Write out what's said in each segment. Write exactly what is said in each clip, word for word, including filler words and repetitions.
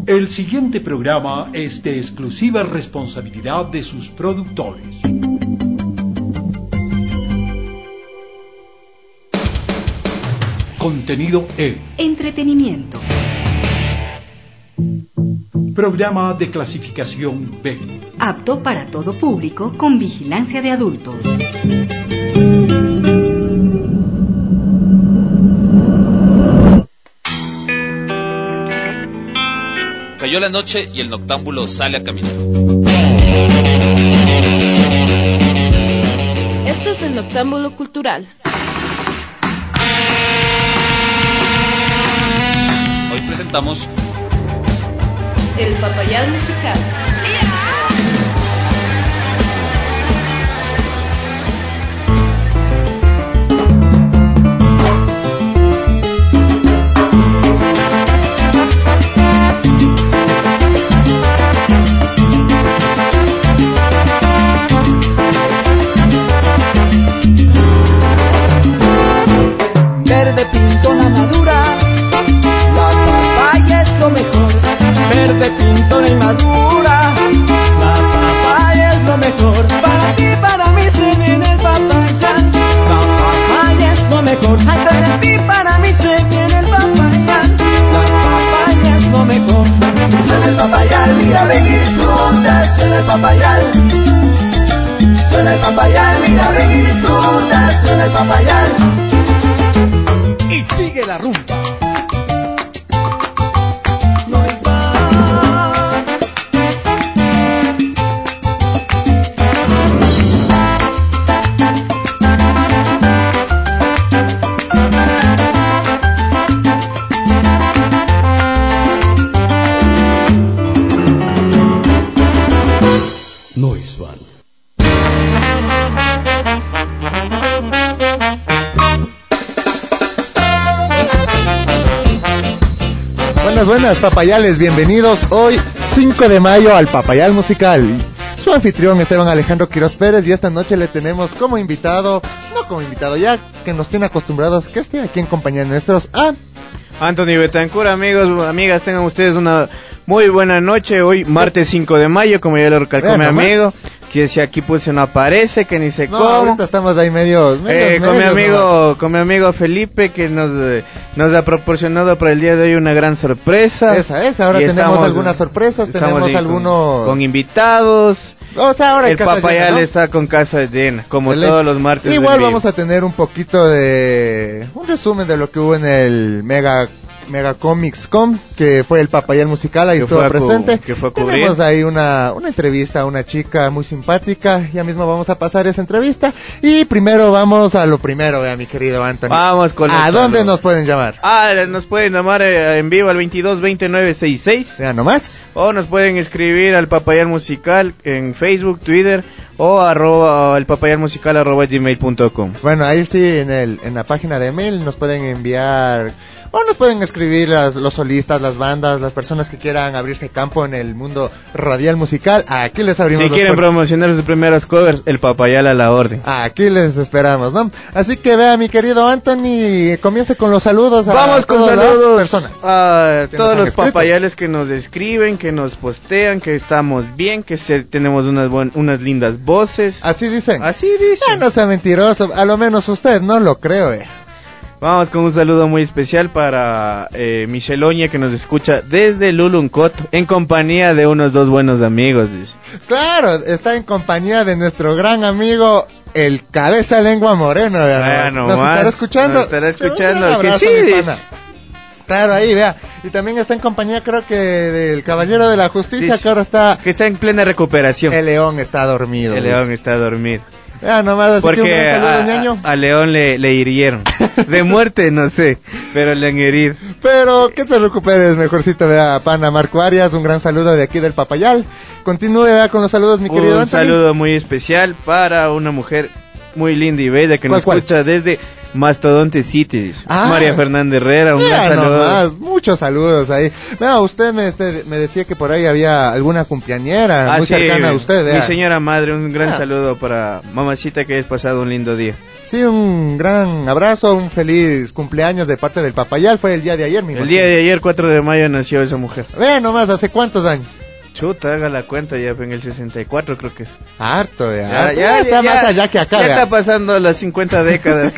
El siguiente programa es de exclusiva responsabilidad de sus productores. Contenido E. Entretenimiento. Programa de clasificación B. Apto para todo público con vigilancia de adultos. Cayó la noche y el noctámbulo sale a caminar. Este es el Noctámbulo Cultural. Hoy presentamos El Papayal Musical. Verde pintona madura, la papaya es lo mejor. Verde pintona y madura, la papaya es lo mejor. Para ti, para mí se viene el papayal, la papaya es lo mejor. Ay, para ti, para mí se viene el papayal, la papaya es lo mejor. Suena el papayal, mira, ven y disfruta. Suena el papayal, suena el papayal, mira, ven y disfruta. Suena el papayal y sigue la rumba. No es mal. No es mal. Buenas, buenas, papayales, bienvenidos hoy cinco de mayo al Papayal Musical. Su anfitrión Esteban Alejandro Quiroz Pérez, y esta noche le tenemos como invitado, no como invitado ya, que nos tiene acostumbrados que esté aquí en compañía de nuestros a Anthony Betancur. Amigos, amigas, tengan ustedes una muy buena noche. Hoy martes cinco de mayo, como ya lo recalcó mi amigo, que si aquí puse no aparece, que ni sé no, cómo. ahorita estamos ahí medio, medio eh, con mi amigo, no. con mi amigo Felipe, que nos eh, nos ha proporcionado para el día de hoy una gran sorpresa. Esa es, ahora y tenemos estamos, algunas sorpresas, tenemos algunos con, con invitados. O sea, ahora el Papayal ¿no? está con casa llena, como Excelente. Todos los martes. Igual vamos a tener un poquito de un resumen de lo que hubo en el Mega Mega Comics Com, que fue el Papayal Musical, ahí que estuvo presente. Que fue Tenemos ahí una, una entrevista a una chica muy simpática, ya mismo vamos a pasar esa entrevista. Y primero vamos a lo primero, vea, mi querido Anthony. Vamos con ¿A dónde nos pueden llamar? Ah, nos pueden llamar eh, en vivo al veintidós veinte nueve sesenta y seis. Ya nomás. O nos pueden escribir al Papayal Musical en Facebook, Twitter, o arroba el papayal musical arroba gmail punto com. Bueno, ahí sí, en el en la página de mail nos pueden enviar, o nos pueden escribir las, los solistas, las bandas, las personas que quieran abrirse campo en el mundo radial musical. Aquí les abrimos. Si los quieren puertos. promocionar sus primeras covers, el Papayal a la orden. Aquí les esperamos, ¿no? Así que vea, mi querido Anthony, comience con los saludos a Vamos con todas saludos las personas. A todos los escrito. papayales que nos escriben, que nos postean, que estamos bien, que se, tenemos unas buen, unas lindas voces. Así dicen. Así dicen. Ah, no sea mentiroso, a lo menos usted no lo creo, eh. Vamos con un saludo muy especial para eh, Michelle Oña, que nos escucha desde Luluncot, en compañía de unos dos buenos amigos. Dice. Claro, está en compañía de nuestro gran amigo el Cabeza Lengua Moreno. Vea, ¿Nos más, estará escuchando? Nos estará escuchando. Abrazo, que sí, dice. Claro, ahí, vea. Y también está en compañía, creo que, del Caballero de la Justicia, sí, que ahora está... Que está en plena recuperación. El león está dormido. El león está dormido. Ya, nomás, así porque que un gran saludo, a, ñaño. A, a León le, le hirieron. De muerte, no sé, pero le han herido. Pero que te recuperes, mejorcito, vea, pana Marco Arias, un gran saludo de aquí del Papayal. Continúe, vea, con los saludos, mi querido Un Anthony. saludo muy especial para una mujer muy linda y bella que nos ¿Cuál, escucha cuál? desde Mastodonte City. Ah, María Fernanda Herrera, un Mira gran saludo. nomás, muchos saludos ahí. Vea, usted me, este, me decía que por ahí había alguna cumpleañera Ah, muy sí, cercana a usted, vea. Mi señora madre, un gran Ah. saludo para mamacita, que hayas pasado un lindo día. Sí, un gran abrazo, un feliz cumpleaños de parte del Papayal, fue el día de ayer, mi El día de ayer, cuatro de mayo, nació esa mujer. Vea nomás, ¿hace cuántos años? Chuta, haga la cuenta, ya en el sesenta y cuatro creo que es. Harto, vea. Ya, harto. ya, está ya, más allá que acá, ya vea. está pasando las cincuenta décadas.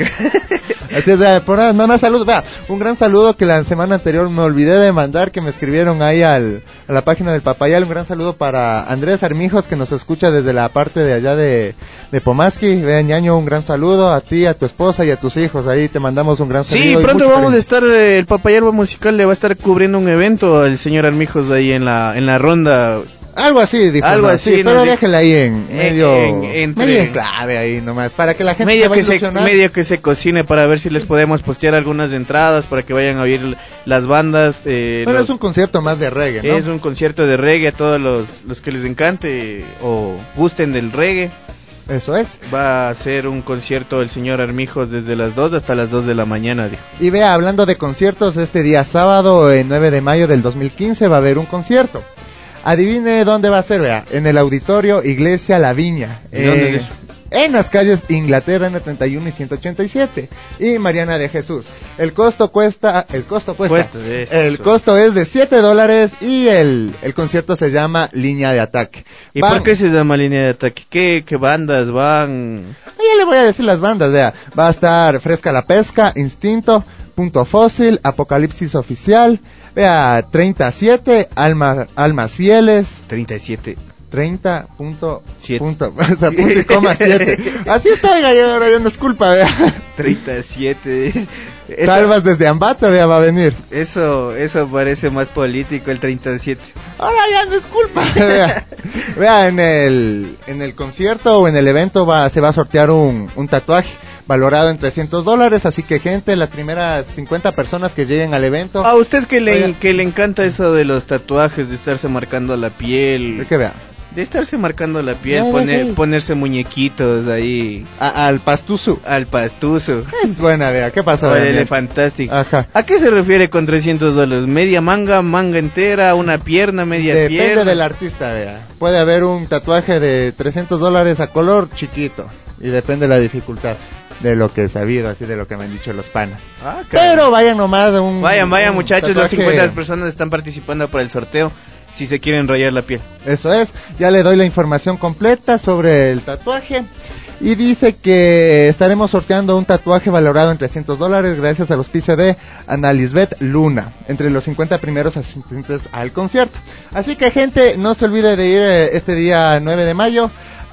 Así es, vea, por nada nada más saludos, vea, un gran saludo que la semana anterior me olvidé de mandar, que me escribieron ahí al, a la página del Papayal, un gran saludo para Andrés Armijos, que nos escucha desde la parte de allá de, de Pomaski. Vea, ñaño, un gran saludo a ti, a tu esposa y a tus hijos, ahí te mandamos un gran saludo. Sí, y pronto mucho vamos a cariño. estar, eh, el Papayalba Musical le va a estar cubriendo un evento al señor Armijos ahí en la, en la ronda. Algo así, dijo, Algo ¿no? así, sí, nos pero dijo. déjela ahí en medio, En- entre- medio en clave ahí nomás, para que la gente Medio se vaya que, se, ilusionar. medio que se cocine para ver si les podemos postear algunas entradas para que vayan a oír las bandas. Eh, Bueno, los- es un concierto más de reggae, ¿no? es un concierto de reggae a todos los, los que les encante o gusten del reggae. Eso es. Va a ser un concierto el señor Armijos desde las dos hasta las dos de la mañana, dijo. Y vea, hablando de conciertos, este día sábado, el nueve de mayo del dos mil quince, va a haber un concierto. Adivine dónde va a ser, vea, en el auditorio Iglesia La Viña. ¿Y dónde es? En las calles Inglaterra en el treinta y uno y ciento ochenta y siete y Mariana de Jesús. El costo cuesta, el costo cuesta, Cuesta, eso. el costo es de siete dólares y el, el concierto se llama Línea de Ataque. ¿Y Van- por qué se llama Línea de Ataque? ¿Qué, qué bandas van? Ya le voy a decir las bandas, vea. Va a estar Fresca la Pesca, Instinto, Punto Fósil, Apocalipsis Oficial, vea, treinta y siete, Alma, Almas Fieles, treinta y siete. treinta punto Siete. punto, o sea, punto y coma siete. Así está, oiga, yo ahora ya no es culpa, vea. treinta y siete. Eso, Salvas desde Ambato, vea, va a venir. eso, eso parece más político, el treinta y siete. Ahora ya no es culpa, vea. Vea, en el, en el concierto o en el evento va, se va a sortear un, un tatuaje valorado en trescientos dólares, así que gente, las primeras cincuenta personas que lleguen al evento, A usted que le, Oiga. que le encanta eso de los tatuajes, de estarse marcando la de piel, que vea, de estarse marcando la piel, Ya, poner, ya. ponerse muñequitos ahí a- al pastuzu. al pastuzo. Es buena, vea, ¿qué pasa? vea, Órale, bien? fantástico. Ajá. ¿A qué se refiere con trescientos dólares? ¿Media manga, manga entera, una pierna, media Depende pierna? del artista, vea. Puede haber un tatuaje de trescientos dólares a color chiquito, y depende de la dificultad, de lo que he sabido, así de lo que me han dicho los panas. Ah, caray. Pero vayan nomás a un... Vayan, vayan un muchachos, las tatuaje- cincuenta personas están participando para el sorteo si se quieren rayar la piel. Eso es, ya le doy la información completa sobre el tatuaje. Y dice que estaremos sorteando un tatuaje valorado en trescientos dólares gracias al auspicio de Ana Lisbeth Luna, entre los cincuenta primeros asistentes al concierto. Así que gente, no se olvide de ir eh, este día nueve de mayo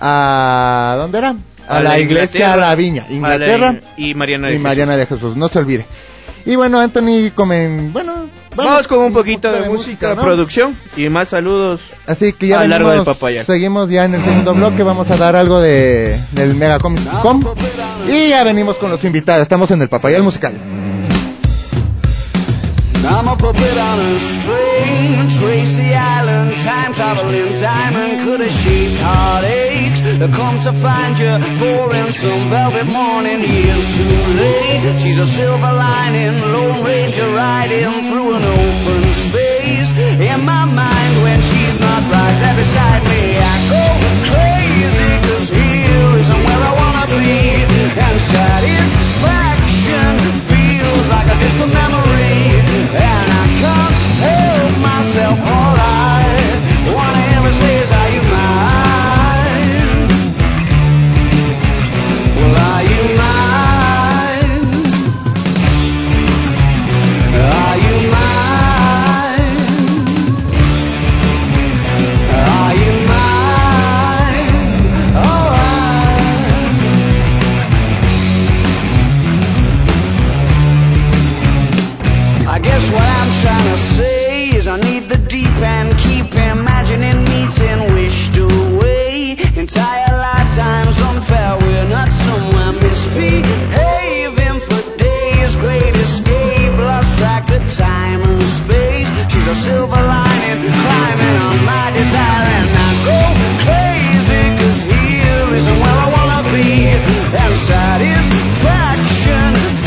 a... ¿dónde era? A, la iglesia Inglaterra. La Viña, A la Inglaterra in- y Mariana de y Jesús. Mariana de Jesús, no se olvide. Y bueno, Anthony, comen... bueno... Vamos con un poquito de, música, ¿no? producción y más saludos. Así que ya A largo del venimos, Papayal. seguimos ya en el segundo bloque, vamos a dar algo de del Mega Comics punto com y ya venimos con los invitados, estamos en el Papayal Musical. I'm a puppet on a string, Tracy Island, time traveling diamond, could have shaped heartaches, come to find you for in some velvet morning, years too late, she's a silver lining, Lone Ranger riding through an open space, in my mind when she's not right there beside me, I go crazy, cause here isn't where I wanna be, and satisfaction feels like a distant memory. And I can't help myself, all I wanna ever say is, are you mine? Well, are you mine? Are you mine? Are you mine? Alright. I guess what I'm trying to say is I need the deep end, keep imagining meeting wished away. Entire lifetimes unfair, we're not somewhere misbehaving for days. Great escape, lost track of time and space. She's a silver lining, climbing on my desire, and I go crazy, cause here isn't where I wanna be. And satisfaction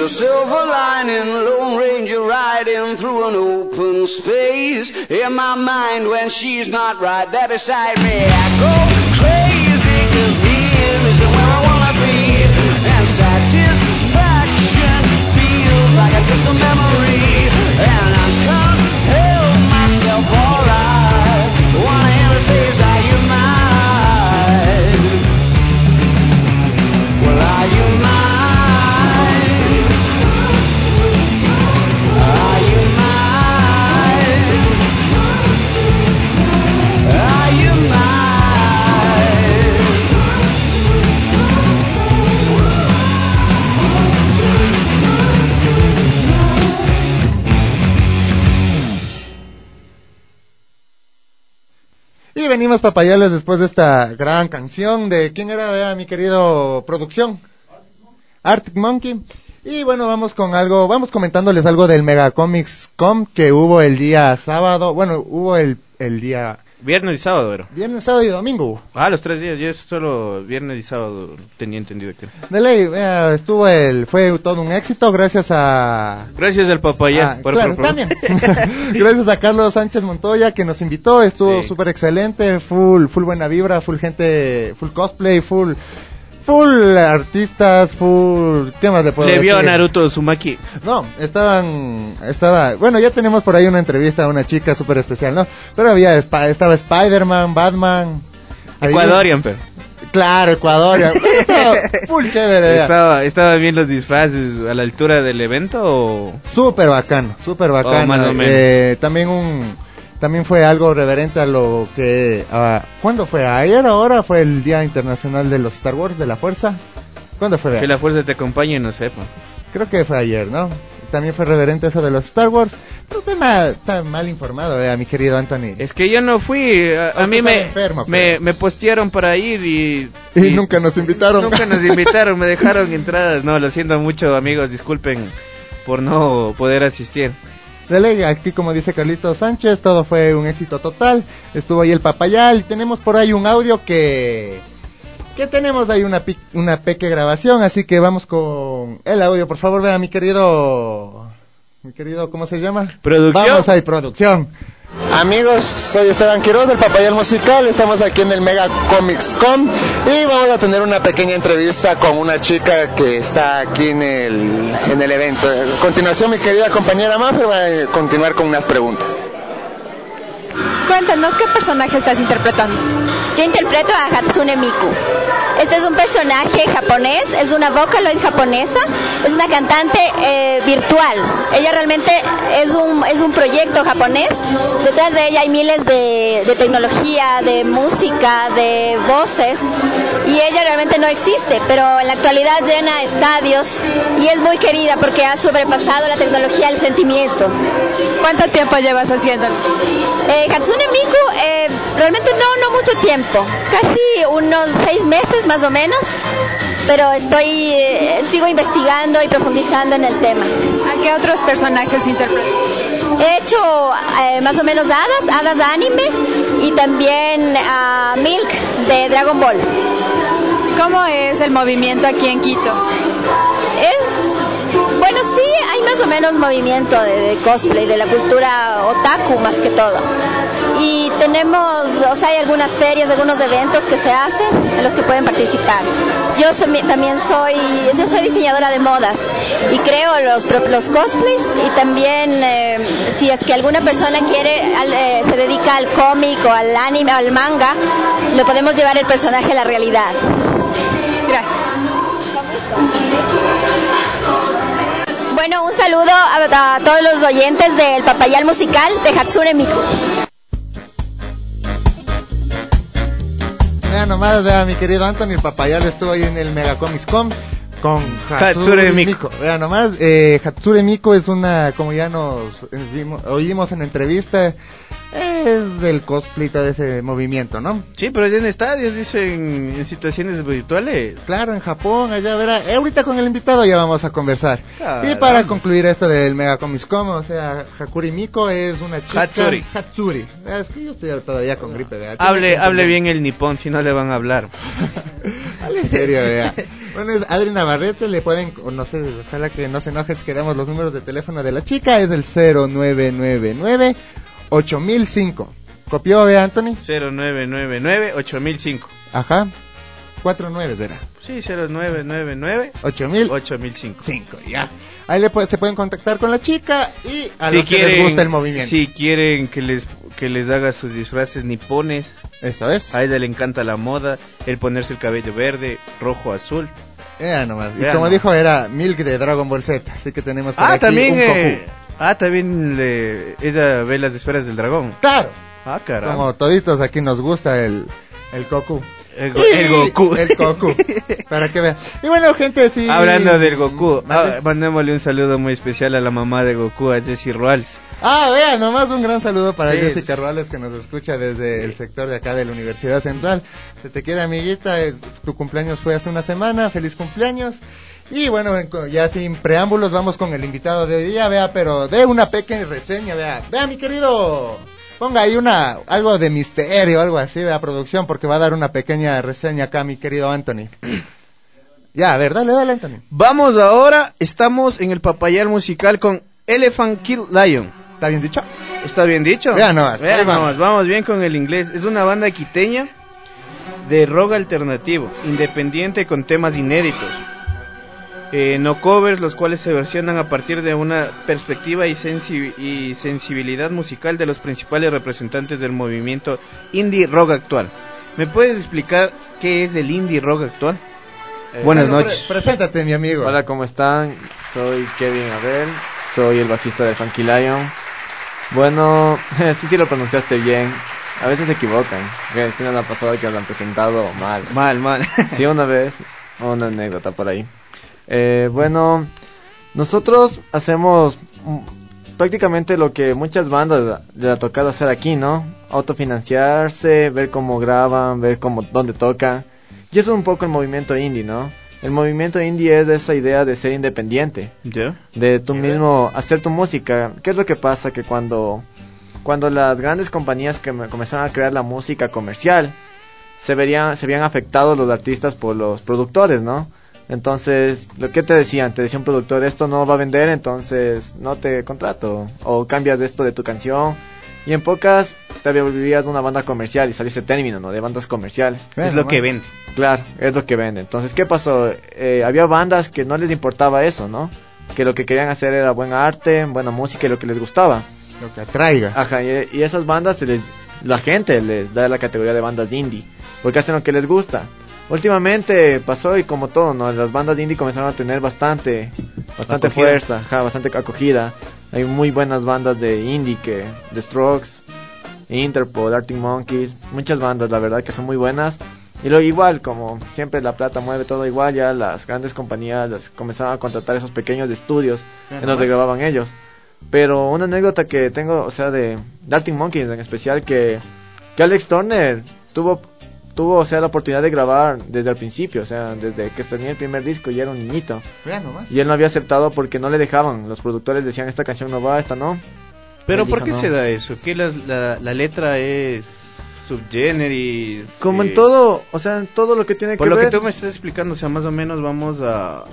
a silver lining, Lone Ranger riding through an open space. In my mind when she's not right there beside me, I go crazy, cause here isn't where I wanna be. And satisfaction feels like a distant memory, and I can't help myself, alright. Wanna hear her say, is are you mine? Well, are you mine? Are you mine? Are you mine? Y venimos papayales después de esta gran canción de ¿quién era, vea, mi querido producción? Arctic Monkey. Y bueno, vamos con algo, vamos comentándoles algo del Mega Comics Com que hubo el día sábado, bueno, hubo el, el día... Viernes y sábado, era. Viernes, sábado y domingo. Ah, los tres días, yo solo viernes y sábado tenía entendido que era. De ley, vea, estuvo el, fue todo un éxito gracias a... Gracias al papayal. Ah, por, claro, por, por. también. Gracias a Carlos Sánchez Montoya que nos invitó, estuvo Sí. súper excelente, full, full buena vibra, full gente, full cosplay, full... Full artistas, full... ¿Qué más le puedo Le decir? vio a Naruto Uzumaki. No, estaban... Estaba... Bueno, ya tenemos por ahí una entrevista a una chica súper especial, ¿no? Pero había... Sp- estaba Spider-Man, Batman... había- Ecuadorian, pero. Claro, Ecuadorian. Estaba full chévere. ya. Estaba, ¿Estaban bien los disfraces a la altura del evento o...? Súper bacano, súper bacano. Oh, más o menos. Eh, también un... También fue algo reverente a lo que... Uh, ¿Cuándo fue? ¿Ayer ahora? ¿Fue el Día Internacional de los Star Wars, de la Fuerza? ¿Cuándo fue? Que la fuerza te acompañe y no sepa. Creo que fue ayer, ¿no? También fue reverente eso de los Star Wars. Pero usted ma- está mal informado, eh, mi querido Anthony. Es que yo no fui, a, a Porque mí estaba me, enfermo, me, pero. me postearon para ir y... Y nunca nos invitaron. Nunca nos invitaron, me dejaron entradas. No, lo siento mucho, amigos, disculpen por no poder asistir. Dele, aquí como dice Carlito Sánchez, todo fue un éxito total. Estuvo ahí el papayal y tenemos por ahí un audio que... Que tenemos ahí una, pi- una pequeña grabación, así que vamos con el audio. Por favor, vea mi querido... Mi querido, ¿cómo se llama? Producción. Vamos ahí, producción. Amigos, soy Esteban Quiroz del Papayal Musical, estamos aquí en el Mega Comics Com y vamos a tener una pequeña entrevista con una chica que está aquí en el, en el evento. A continuación, mi querida compañera Maffer va a continuar con unas preguntas. Cuéntanos, ¿qué personaje estás interpretando? Yo interpreto a Hatsune Miku. Este es un personaje japonés, es una Vocaloid japonesa, es una cantante eh, virtual. Ella realmente es un, es un proyecto japonés. Detrás de ella hay miles de, de tecnología, de música, de voces, y ella realmente no existe, pero en la actualidad llena estadios y es muy querida porque ha sobrepasado la tecnología al sentimiento. ¿Cuánto tiempo llevas haciéndolo? Eh, Hatsune Miku, eh, realmente no, no mucho tiempo, casi unos seis meses más o menos, pero estoy, eh, sigo investigando y profundizando en el tema. ¿A qué otros personajes interpretas? He hecho eh, más o menos hadas, hadas de anime y también a uh, Milk de Dragon Ball. ¿Cómo es el movimiento aquí en Quito? Es... Bueno, sí, hay más o menos movimiento de, de cosplay, de la cultura otaku más que todo. Y tenemos, o sea, hay algunas ferias, algunos eventos que se hacen en los que pueden participar. Yo soy, también soy, yo soy diseñadora de modas y creo los, los cosplays y también eh, si es que alguna persona quiere, al, eh, se dedica al cómic o al anime o al manga, lo podemos llevar el personaje a la realidad. Gracias. Bueno, un saludo a, a todos los oyentes del Papayal Musical de Hatsune Miku. Vea nomás, vea mi querido Anthony, el Papayal estuvo ahí en el Mega Comics Com con Hatsune, Hatsune Miku. Miku. Vea nomás, eh, Hatsune Miku es una, como ya nos eh, vimos, oímos en la entrevista, eh, es del cosplay, todo ese movimiento, ¿no? Sí, pero ya en estadios, dicen, en situaciones virtuales. Claro, en Japón, allá, verá, eh, ahorita con el invitado ya vamos a conversar. Caramba. Y para concluir esto del Mega Comics Com, o sea, Hakuri Miko es una chica... Hatsuri. Hatsuri. Es que yo estoy todavía con gripe, ¿verdad? Hable, hable bien el nipón, si no le van a hablar. Hable en serio, vea. Bueno, es Adri Navarrete, le pueden, o no sé, ojalá que no se enoje si queremos los números de teléfono de la chica, es el cero nueve nueve nueve ocho mil cinco. ¿Copió, vea, Anthony? cero nueve nueve nueve ocho mil cinco. Ajá, cuatro nueve, verá. Sí, cero nueve nueve nueve ocho mil cinco. cinco, ya. Ahí le puede, se pueden contactar con la chica y a si los quieren, que les gusta el movimiento. Si quieren que les que les haga sus disfraces nipones. Eso es. A ella le encanta la moda, el ponerse el cabello verde, rojo, azul. Ya nomás. Y Vean como nomás. dijo, era Milk de Dragon Ball Z, así que tenemos por Ah, aquí también un eh, Goku. Ah, también le, ella ve las esferas del dragón. Claro. Ah, caramba. Como toditos aquí nos gusta el el Goku. El, go, el Goku. El Goku. Para que vean. Y bueno, gente, sí. Hablando del Goku, ¿Mande? ah, mandémosle un saludo muy especial a la mamá de Goku, a Jessie Rual. Ah, vea, nomás un gran saludo para Sí. Jessica Ruales, que nos escucha desde el sector de acá de la Universidad Central. Se te quiere, amiguita, es- tu cumpleaños fue hace una semana, feliz cumpleaños. Y bueno, en co- ya sin preámbulos vamos con el invitado de hoy día, vea, pero de una pequeña reseña, vea. Vea, mi querido, ponga ahí una, algo de misterio, algo así, vea, producción, porque va a dar una pequeña reseña acá, mi querido Anthony. Ya, a ver, dale, dale, Anthony. Vamos ahora, estamos en el Papayal musical con Elephant Kill Lion. ¿Está bien dicho? ¿Está bien dicho? Vean nomás, Vean ahí vamos. nomás, vamos bien con el inglés. Es una banda quiteña de rock alternativo, independiente con temas inéditos. Eh, no covers, los cuales se versionan a partir de una perspectiva y, sensi- y sensibilidad musical de los principales representantes del movimiento indie rock actual. ¿Me puedes explicar qué es el indie rock actual? Eh, Buenas Bueno, noches. pre- preséntate, mi amigo. Hola, ¿cómo están? Soy Kevin Abel, soy el bajista de Funky Lion. Bueno, sí, sí lo pronunciaste bien. A veces se equivocan. Que sí, la pasada que lo han presentado mal. Mal, mal. Sí, una vez, una anécdota por ahí. Eh, bueno, nosotros hacemos mm, prácticamente lo que muchas bandas le ha tocado hacer aquí, ¿no? Autofinanciarse, ver cómo graban, ver cómo, dónde tocan. Y eso es un poco el movimiento indie, ¿no? El movimiento indie es esa idea de ser independiente. ¿Ya? De tú mismo hacer tu música. ¿Qué es lo que pasa? Que cuando, cuando las grandes compañías que me- comenzaron a crear la música comercial, se verían, se veían afectados los artistas por los productores, ¿no? Entonces, lo que te decían, te decía un productor, esto no va a vender, entonces no te contrato. O cambias de esto de tu canción. Y en pocas te volvías una banda comercial y salió ese término, ¿no? De bandas comerciales. Vean Es lo nomás. que vende. Claro, es lo que vende. Entonces, ¿qué pasó? Eh, había bandas que no les importaba eso, ¿no? Que lo que querían hacer era buen arte, buena música y lo que les gustaba. Lo que atraiga. Ajá, y, y esas bandas, se les, la gente les da la categoría de bandas indie, porque hacen lo que les gusta. Últimamente pasó y como todo, ¿no? Las bandas indie comenzaron a tener bastante, bastante Acogida. fuerza, ajá, bastante acogida. Hay muy buenas bandas de indie que, The Strokes, Interpol, Arctic Monkeys, muchas bandas, la verdad que son muy buenas. Y luego igual, como siempre la plata mueve todo igual, ya las grandes compañías las comenzaron a contratar esos pequeños estudios Vean en donde nomás. grababan ellos. Pero una anécdota que tengo, o sea, de, de Arctic Monkeys en especial, que, que Alex Turner tuvo, tuvo, o sea, la oportunidad de grabar desde el principio, o sea, desde que tenía el primer disco y era un niñito. Vean nomás. Y él no había aceptado porque no le dejaban, los productores decían, esta canción no va, esta no. Pero Él ¿por dijo, qué no. se da eso? ¿Que las- la, la letra es subgeneris? Como eh, en todo, o sea, en todo lo que tiene Por que lo ver. que tú me estás explicando, o sea, más o menos vamos a,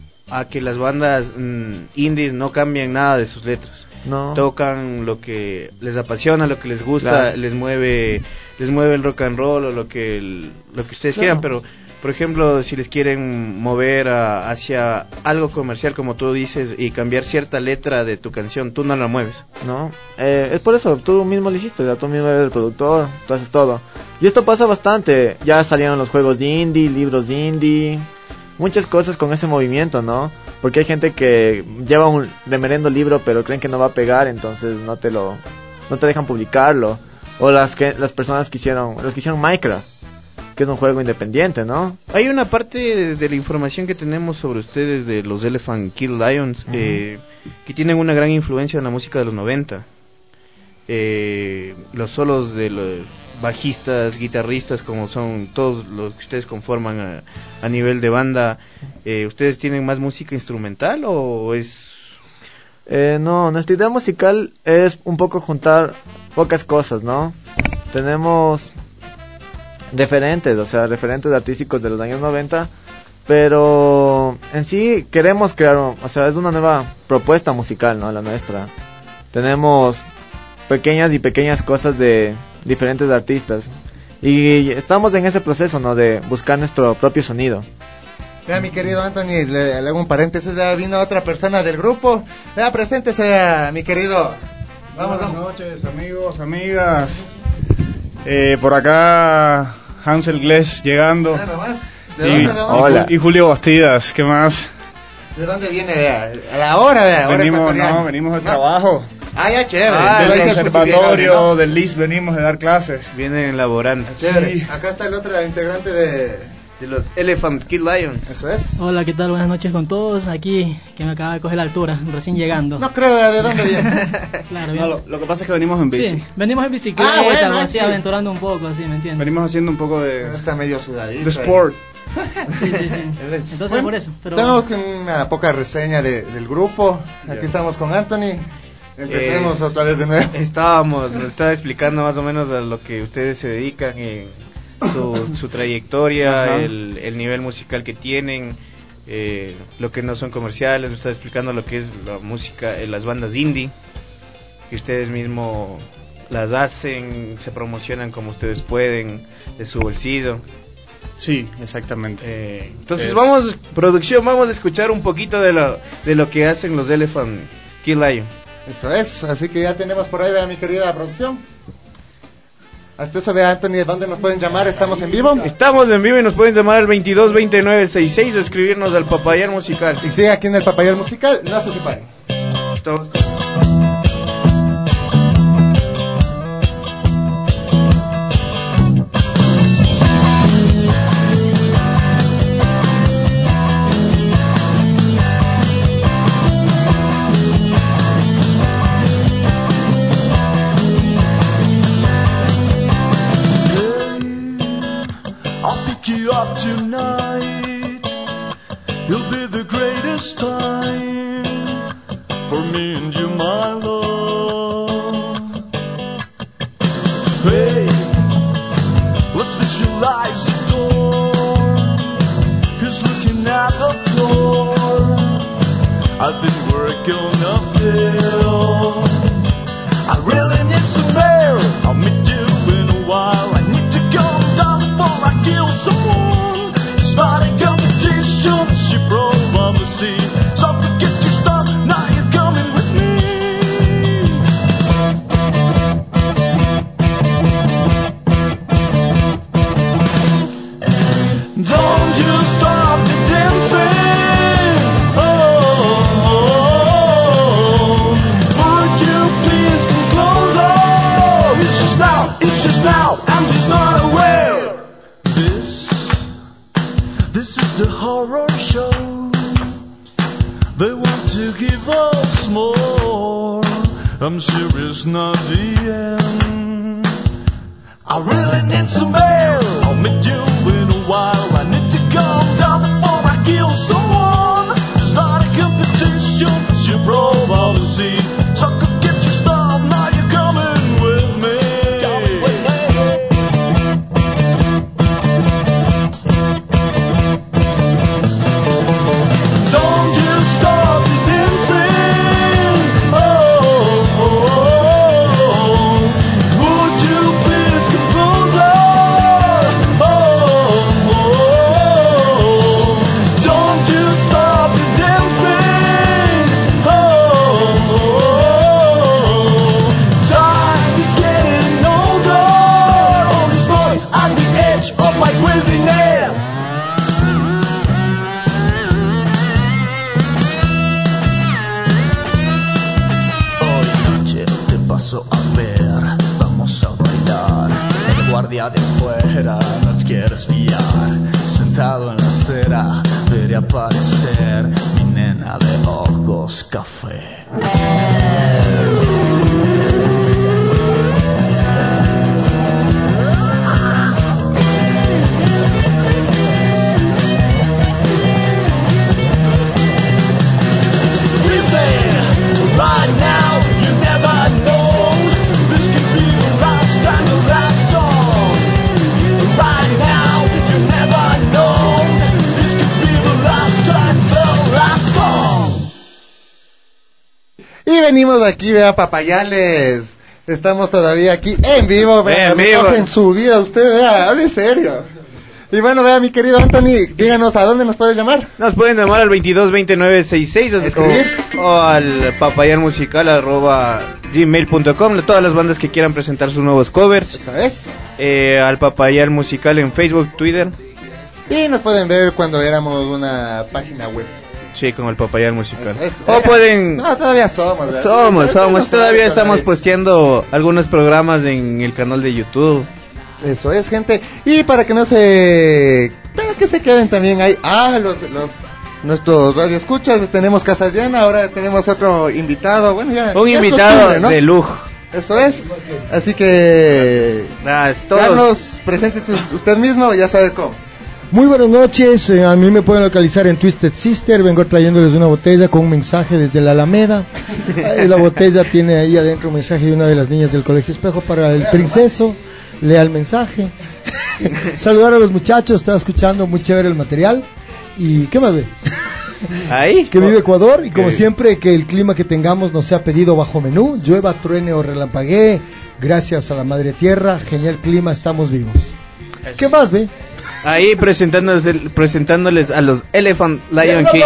a que las bandas mm, indies no cambien nada de sus letras. No. Tocan lo que les apasiona, lo que les gusta, Claro. les mueve les mueve el rock and roll o lo que el- lo que ustedes Claro. quieran, pero por ejemplo, si les quieren mover a- hacia algo comercial como tú dices y cambiar cierta letra de tu canción, tú no la mueves. No, eh, es por eso, tú mismo lo hiciste, o sea, tú mismo eres el productor, tú haces todo. Y esto pasa bastante, ya salieron los juegos de indie, libros de indie, muchas cosas con ese movimiento, ¿no? Porque hay gente que lleva un remerendo libro pero creen que no va a pegar, entonces no te lo, no te dejan publicarlo. O las que, las personas que hicieron, los que hicieron Minecraft, que es un juego independiente, ¿no? Hay una parte de, de la información que tenemos sobre ustedes de los Elephant Kill Lions, Ujú. eh, que tienen una gran influencia en la música de los noventa. eh, los solos de los bajistas, guitarristas, como son todos los que ustedes conforman a, a nivel de banda, eh, ¿ustedes tienen más música instrumental o es...? Eh, no, nuestra idea musical es un poco juntar pocas cosas, ¿no? Tenemos referentes, o sea, referentes artísticos de los años noventa, pero en sí queremos crear, o sea, es una nueva propuesta musical, ¿no? La nuestra. Tenemos pequeñas y pequeñas cosas de diferentes artistas y estamos en ese proceso, ¿no? De buscar nuestro propio sonido. Vea, mi querido Anthony, le, le hago un paréntesis, vea, vino otra persona del grupo. Vea, preséntese, vea, mi querido. Vamos, Buenas vamos. noches, amigos, amigas. Eh, por acá, Hansel Gless llegando. Ah, nomás. ¿De y, dónde, de dónde? Hola. Y Julio Bastidas, ¿qué más? ¿De dónde viene, vea? A la hora, vea, hora Venimos, ecuatoriana. no, venimos de No. trabajo. Ah, ya, chévere. Ah, Yo del hice el conservatorio, justificable, ¿no? del L I S, venimos de dar clases. Vienen laborando. Chévere. Sí. Acá está el otro integrante de... De los Elephant Kid Lion. Eso es. Hola, ¿qué tal? Buenas noches con todos. Aquí, que me acaba de coger la altura, recién llegando. No creo, vea, ¿de dónde viene? Claro, No, bien. lo, lo que pasa es que venimos en bici. Sí, venimos en bicicleta, Ah, bueno, algo así, sí. aventurando un poco, así, ¿me entiendes? Venimos haciendo un poco de, Está medio sudadito. de sport. Sí, sí, sí. Entonces, Bueno, por eso. Pero... Estamos con una poca reseña de, del grupo. Aquí Ya. estamos con Anthony. Empecemos Eh, otra vez de nuevo. Estábamos, nos estaba explicando más o menos a lo que ustedes se dedican, eh, su, su trayectoria, Ajá. el, el nivel musical que tienen, eh, lo que no son comerciales, nos estaba explicando lo que es la música, eh, las bandas indie, que ustedes mismos las hacen, se promocionan como ustedes pueden, de su bolsillo. Sí, exactamente. Eh, entonces Eh, vamos, producción, vamos a escuchar un poquito de lo, de lo que hacen los Elephant Kid Lion. Eso es, así que ya tenemos por ahí, vea, mi querida producción. Hasta eso, vea, Anthony, ¿dónde nos pueden llamar? ¿Estamos en vivo? Estamos en vivo y nos pueden llamar al veintidós veintinueve sesenta y seis o escribirnos al Papayal Musical. Y sigue aquí en el Papayal Musical, no se separen. Estamos... I'll pick you up tonight. It'll be the greatest time for me and you, my love. Hey, let's visualize the door. Who's looking at the floor? I think we're gonna fail. I really need some air. I'll meet you in a while. I need to calm down before I kill someone. It's not a competition. She probably so forget your stuff. Now you're coming with me. Don't you stop the dancing. Oh, would you please come closer? It's just now, it's just now, and she's not aware. This, this is the horror show. They want to give us more. I'm sure it's not the end. I really need some air. I'll meet you in a while. I need to calm down before I kill someone. It's not a competition, as you probably see. So go get your stuff, now you're coming with me. Coming with me. Don't you stop the dancing. Oh, oh, oh. Would you please come closer? Oh, oh, oh. Don't you stop the dancing. Oh, oh, oh. Time is getting older. All these boys on the edge of my craziness. Hoy noche te paso a ver, vamos a bailar. El guardia de fuera nos quiere espiar. Sentado en la acera, veré aparecer mi nena de ojos café. venimos aquí, vea, papayales. Estamos todavía aquí en vivo, vea, me cogen su vida usted, vea, hable serio. Y bueno, vea, mi querido Anthony, díganos, ¿a dónde nos puede llamar? Nos pueden llamar al veintidós veintinueve sesenta y seis o, o al papayalmusical arroba gmail punto com, todas las bandas que quieran presentar sus nuevos covers. Eso es. Eh, al Papayal Musical en Facebook, Twitter. Y nos pueden ver cuando éramos una página web. Sí, con el Papayal Musical. Eso es. O Todavía, pueden... No, todavía somos. ¿verdad? Somos, somos. no Todavía estamos posteando algunos programas en el canal de YouTube. Eso es, gente. Y para que no se... Para que se queden también ahí. Ah, los... los nuestros radioescuchas, tenemos casa llena, ahora tenemos otro invitado. Bueno, ya... Un ya invitado, ¿no?, de lujo. Eso es. Así que... Nah, todos... Carlos, preséntese usted mismo, ya sabe cómo. Muy buenas noches, eh, a mí me pueden localizar en Twisted Sister, vengo trayéndoles una botella con un mensaje desde la Alameda. Eh, la botella tiene ahí adentro un mensaje de una de las niñas del Colegio Espejo para el princeso, lea el mensaje. Saludar a los muchachos, estaba escuchando, muy chévere el material. ¿Y qué más ve? Ahí. Que vive Ecuador y como siempre que el clima que tengamos nos sea pedido bajo menú, llueva, truene o relampaguee, gracias a la madre tierra, genial clima, estamos vivos. ¿Qué más ve? Ahí presentándoles, presentándoles a los Elephant Lion King.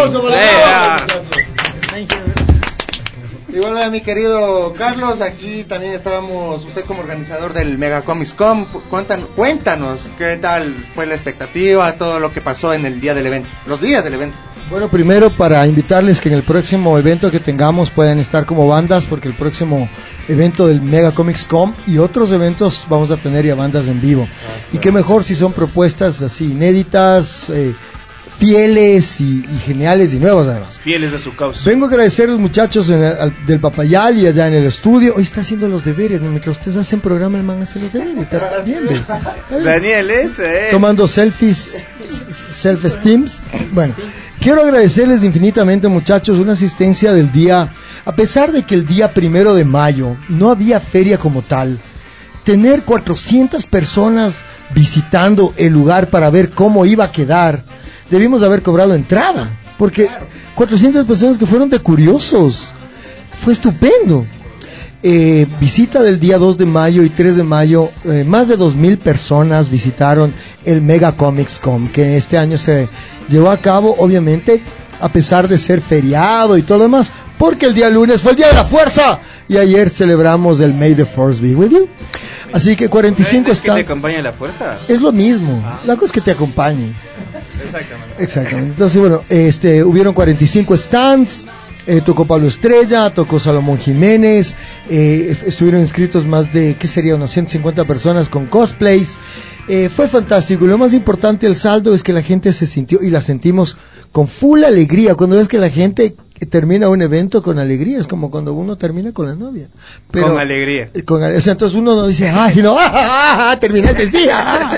Y bueno, mi querido Carlos, aquí también estábamos, usted como organizador del Mega Comics Com, cuéntanos, cuéntanos qué tal fue la expectativa, todo lo que pasó en el día del evento, los días del evento. Bueno, primero para invitarles que en el próximo evento que tengamos puedan estar como bandas, porque el próximo evento del Mega Comics Com y otros eventos vamos a tener ya bandas en vivo. Ah, y qué mejor si son propuestas así inéditas, eh, fieles y, y geniales y nuevas además. Fieles a su causa. Vengo a agradecer a los muchachos en el, al, del Papayal y allá en el estudio. Hoy está haciendo los deberes, mientras ustedes hacen programa el man hace los deberes. Está bien, ¿ves? Está bien. Daniel, ese es. Tomando selfies, self-esteems. Bueno, quiero agradecerles infinitamente, muchachos, una asistencia del día, a pesar de que el día primero de mayo no había feria como tal. Tener cuatrocientas personas visitando el lugar para ver cómo iba a quedar. Debimos haber cobrado entrada, porque cuatrocientas personas que fueron de curiosos, fue estupendo. Eh, visita del día dos de mayo y tres de mayo, eh, más de dos mil personas visitaron el Mega Comics Com, que este año se llevó a cabo, obviamente, a pesar de ser feriado y todo lo demás, porque el día lunes fue el Día de la Fuerza, y ayer celebramos el May the Force be with you. Así que cuarenta y cinco ¿No es stands. que te acompaña la fuerza? Es lo mismo, ah. La cosa es que te acompañe. Exactamente. Exactamente. Entonces, bueno, este, hubieron cuarenta y cinco stands, eh, tocó Pablo Estrella, tocó Salomón Jiménez, eh, estuvieron inscritos más de, ¿qué sería? Unas ciento cincuenta personas con cosplays. Eh, fue fantástico y lo más importante, el saldo, es que la gente se sintió y la sentimos con full alegría. Cuando ves que la gente termina un evento con alegría, es como cuando uno termina con la novia. Pero, con alegría. Con, o sea, entonces uno no dice, ah, sino, ah, ah, ah, terminaste, sí, ah.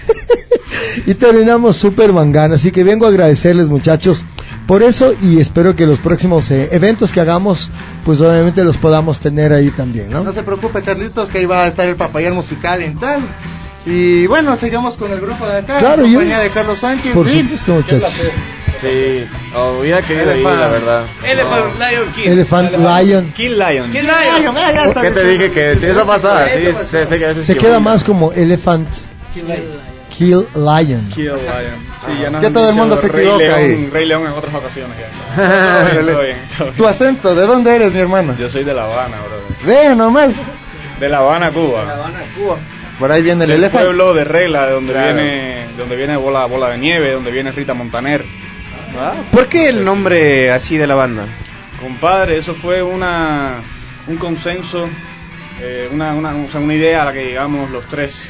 Y terminamos súper mangana, así que vengo a agradecerles, muchachos, por eso, y espero que los próximos eh, eventos que hagamos, pues obviamente los podamos tener ahí también, ¿no? No se preocupe, Carlitos, que ahí va a estar el Papayal Musical en tal. Y bueno, sigamos con el grupo de acá, claro, la compañía yo, de Carlos Sánchez. Por supuesto, muchachos. Sí, oh, hubiera querido ir, la verdad. Elephant no. Lion King. Elephant Lion. Kill Lion. Kill Lion. Lion. ¿Qué te dije? Que si eso pasaba, sí, se, se, se, se queda más como Elephant Kill Lion. Kill Lion. Kill Lion. Sí, ya, nos ya todo el mundo se equivoca Rey León, ahí. Rey León en otras ocasiones ya. todo bien, todo bien, todo bien. Tu acento, ¿de dónde eres, mi hermano? Yo soy de La Habana, bro. Ve nomás. De La Habana, Cuba. La Habana, Cuba. Por ahí viene el Del elefante. pueblo de Regla, de donde claro. viene, donde viene bola, bola de nieve, donde viene Rita Montaner. ¿Ah? ¿Por qué el nombre así de la banda? Compadre, eso fue una un consenso, eh, una, una, o sea, una idea a la que llegamos los tres,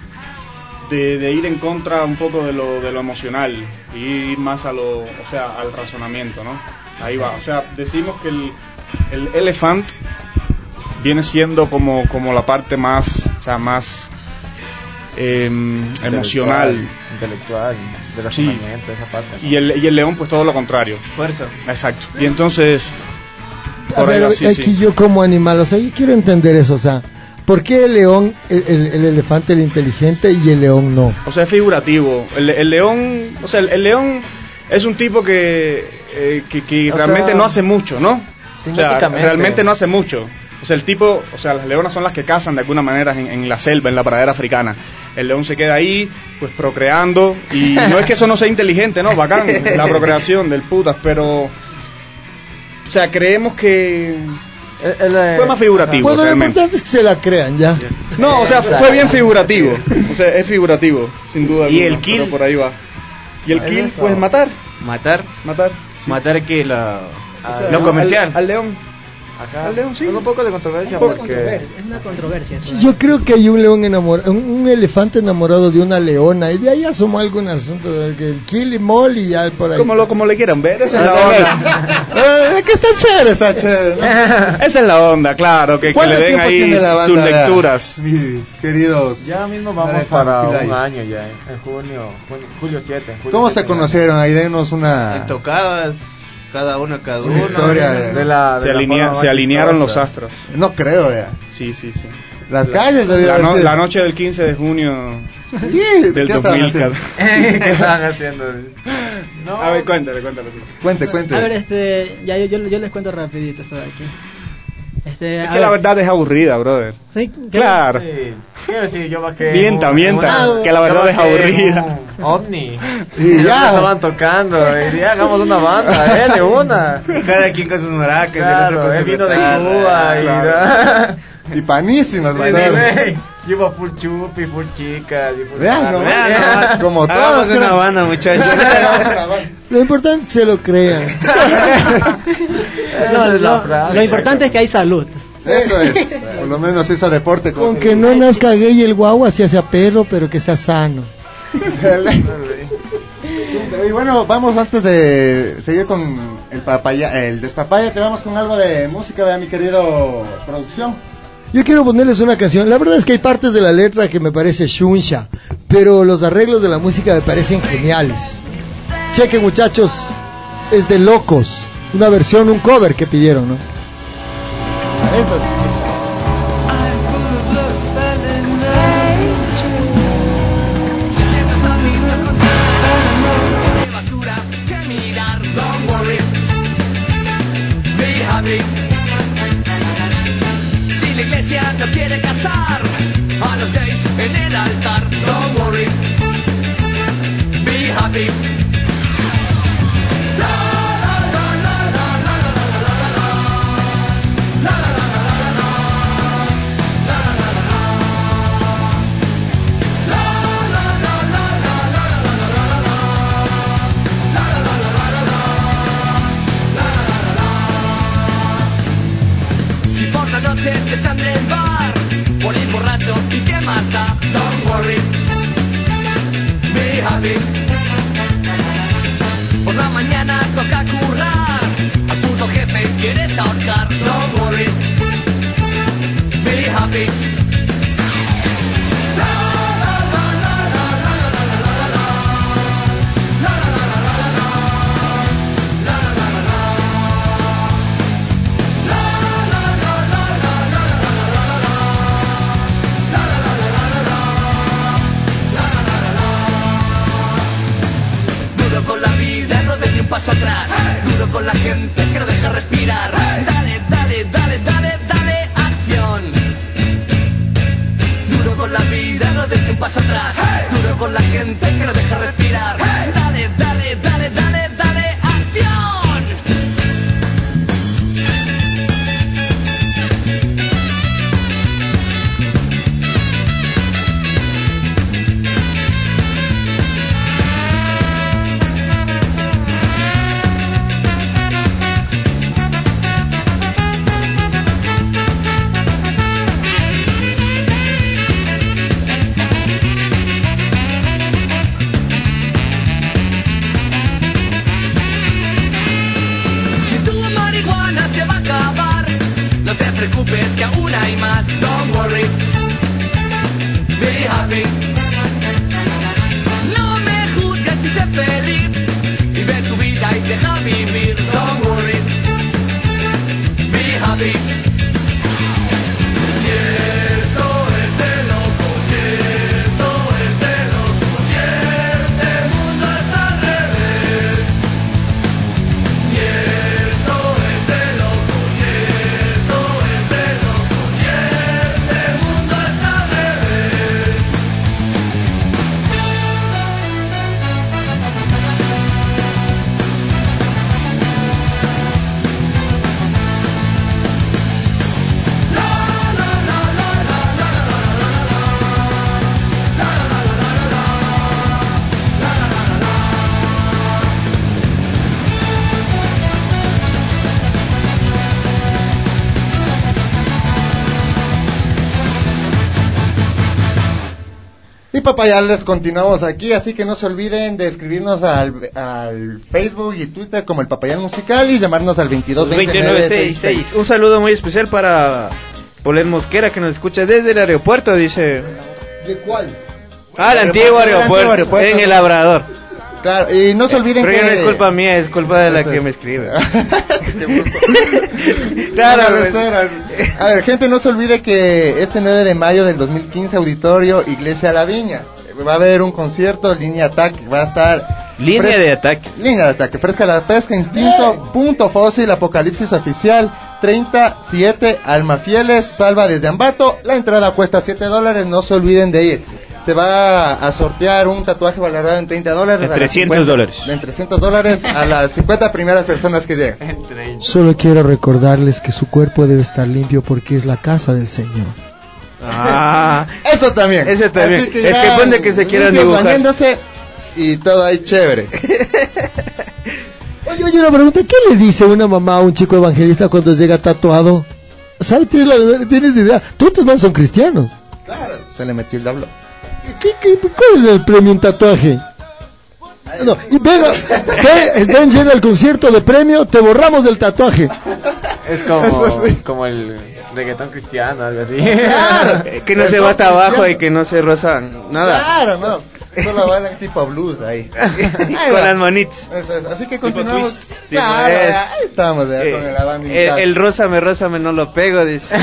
de, de ir en contra un poco de lo, de lo emocional y ir más a lo, o sea, al razonamiento, ¿no? Ahí va, o sea, decimos que el, el elefant viene siendo como, como la parte más, o sea, más eh, emocional, intelectual, de razonamiento, sí. Esa parte. Y el, y el león, pues todo lo contrario. Fuerza. Exacto. Y entonces, por a ahí ver, así, aquí sí. yo como animal, o sea, yo quiero entender eso, o sea, ¿por qué el león, el, el, el elefante, el inteligente y el león no? O sea, es figurativo. El, el león, o sea, el, el león es un tipo que, eh, que, que realmente sea... no hace mucho, ¿no? O O sea, realmente no hace mucho. O sea, el tipo, o sea, las leonas son las que cazan de alguna manera en, en la selva, en la pradera africana. El león se queda ahí, pues procreando, y no es que eso no sea inteligente, ¿no? Bacán, la procreación del putas, pero... O sea, creemos que... El, el, fue más figurativo, bueno, realmente. Lo importante es que se la crean, ya. No, o sea, fue bien figurativo. O sea, es figurativo, sin duda alguna. ¿Y el kill? Por ahí va. ¿Y el kill? Pues matar. ¿Matar? Matar. Sí. ¿Matar que la, o sea, lo comercial? Al, al león. Acá, al león, sí. Con un poco de controversia. Es, porque... es una controversia eso, ¿eh? Yo creo que hay un león enamorado, un, un elefante enamorado de una leona, y de ahí asomó algún asunto de que el kill y mol y ya por ahí. Como, lo, como le quieran ver, esa es la onda. eh, que está chévere, está chévere, ¿no? Esa es la onda, claro, que, que le den ahí banda, sus lecturas. Mis queridos. Ya mismo vamos para un año ya, en junio, junio julio siete. Julio ¿Cómo siete se conocieron? Ahí denos una... En tocadas... Cada uno, cada uno. Historia de, de la, de se, la alinea, se alinearon los astros. No creo, ya. Sí, sí, sí. Las la, calles la, no, la noche del quince de junio sí, del ¿qué dos mil. ¿Qué estaban haciendo? No. A ver, cuéntale, cuéntale. Cuente, cuente. A ver, este, ya yo, yo, yo les cuento rapidito esto de aquí. Este, es que ver. La verdad es aburrida, brother. ¿Sí? Claro. Sí. Quiero decir, yo bajé. Mienta, un, mienta, una, que la verdad es aburrida. Ovni. Y ya estaban tocando. Y ya hagamos una banda, eh, de una. Y cada quien con sus maracas. Claro, y el otro con él su vino de metal, Cuba. Y, claro. Y panísimas, ¿verdad? Yo iba full chupi, full chicas. Y full vean, no, vean, no, como todas. Hagamos una banda, muchachos. Lo importante es que se lo crean. no, es lo, frase, lo importante es que hay salud. Eso es, por lo menos hizo deporte. Con que no nazca gay el guagua, si sea perro, pero que sea sano. Y bueno, vamos antes de seguir con el papaya, el despapaya, te vamos con algo de música, ¿verdad, mi querido producción? Yo quiero ponerles una canción. La verdad es que hay partes de la letra que me parece chunsha, pero los arreglos de la música me parecen geniales. Chequen, muchachos, es de Locos, una versión, un cover que pidieron, ¿no? Esas. Si la iglesia no quiere casar a los gays en el altar, don't worry, be happy. Te echan del bar por ir borracho y que mata. Don't worry, be happy. Por la mañana toca currar, al puto jefe quieres ahorcar. Don't worry, be happy. Paso atrás, hey. Duro con la gente que no deja respirar. Hey. Dale, dale, dale, dale, dale, acción. Duro con la vida, no deje un paso atrás. Hey. Duro con la gente que no deja respirar. Hey. Dale, dale, dale, dale, dale, acción. Preocupes que aún hay más. Don't worry, be happy. No me juzgues si sé feliz. Vive tu vida y deja vivir. Don't worry, be happy. Y esto es de locos, y esto es de locos, y este mundo es al revés. Y esto es de locos. Y papayales, continuamos aquí, así que no se olviden de escribirnos al, al Facebook y Twitter como el Papayal Musical y llamarnos al veintidós veintinueve sesenta y seis. Un saludo muy especial para Polet Mosquera, que nos escucha desde el aeropuerto, dice. ¿De cuál? Ah, el antiguo aeropuerto, aeropuerto, en el Labrador. Claro, y no se olviden Pero que... no es culpa mía, es culpa de la que me escribe. Claro, pues. A ver, gente, no se olvide que este nueve de mayo del dos mil quince, Auditorio Iglesia La Viña, va a haber un concierto, Línea Ataque, va a estar... Línea fres- de ataque. Línea de ataque, Fresca la Pesca, Instinto, Punto Fósil, Apocalipsis Oficial, treinta siete, Alma Fieles, Salva desde Ambato. La entrada cuesta siete dólares, no se olviden de ir. Se va a sortear un tatuaje valorado en treinta dólares. En trescientos dólares. En trescientos dólares a las cincuenta primeras personas que lleguen. Solo quiero recordarles que su cuerpo debe estar limpio porque es la casa del Señor. Ah, eso también. Eso también. Así que es que ponte que se quieran limpios, dibujar. bañándose y todo ahí chévere. Oye, oye, una pregunta, ¿qué le dice una mamá a un chico evangelista cuando llega tatuado? ¿Sabes? ¿Tienes, la, ¿tienes idea? Todos tus manos son cristianos. Claro, se le metió el diablo. ¿Qué, qué, ¿Cuál es el premio en tatuaje? No, y venga, ve, ven, llena el concierto de premio, te borramos del tatuaje. Es como, como el reggaetón cristiano, algo así. Claro, que no se va hasta abajo y que no se roza nada. Claro, no. Solo bailan tipo blues ahí. Con las manitas. Eso es. Así que continuamos. Twist, Claro, tipo es. ahí estamos ya, Eh, con la banda el, invitada. el rózame, rózame, no lo pego, dice.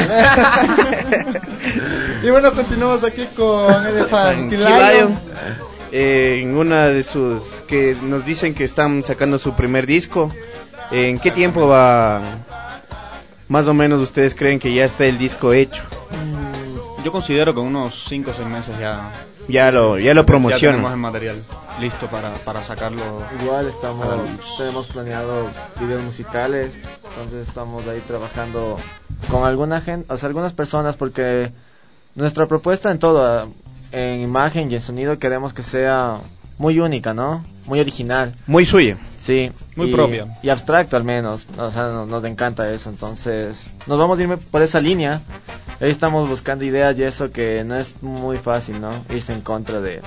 Y bueno, continuamos aquí con Elephant Key Lion. Lion, eh, en una de sus que nos dicen que están sacando su primer disco. ¿En qué tiempo va? Más o menos ustedes creen que ya está el disco hecho. Yo considero que unos cinco o seis meses ya Ya lo ya lo ya promocionan. tenemos el material listo para, para sacarlo. Igual a la estamos, luz. tenemos planeado videos musicales, entonces estamos ahí trabajando con alguna gente, o sea, algunas personas, porque nuestra propuesta en todo, en imagen y en sonido, queremos que sea muy única, ¿no? Muy original. Muy suya. Sí. Muy y, propia. Y abstracto al menos, o sea, nos, nos encanta eso, entonces nos vamos a ir por esa línea. Ahí estamos buscando ideas y eso, que no es muy fácil, ¿no? Irse en contra de,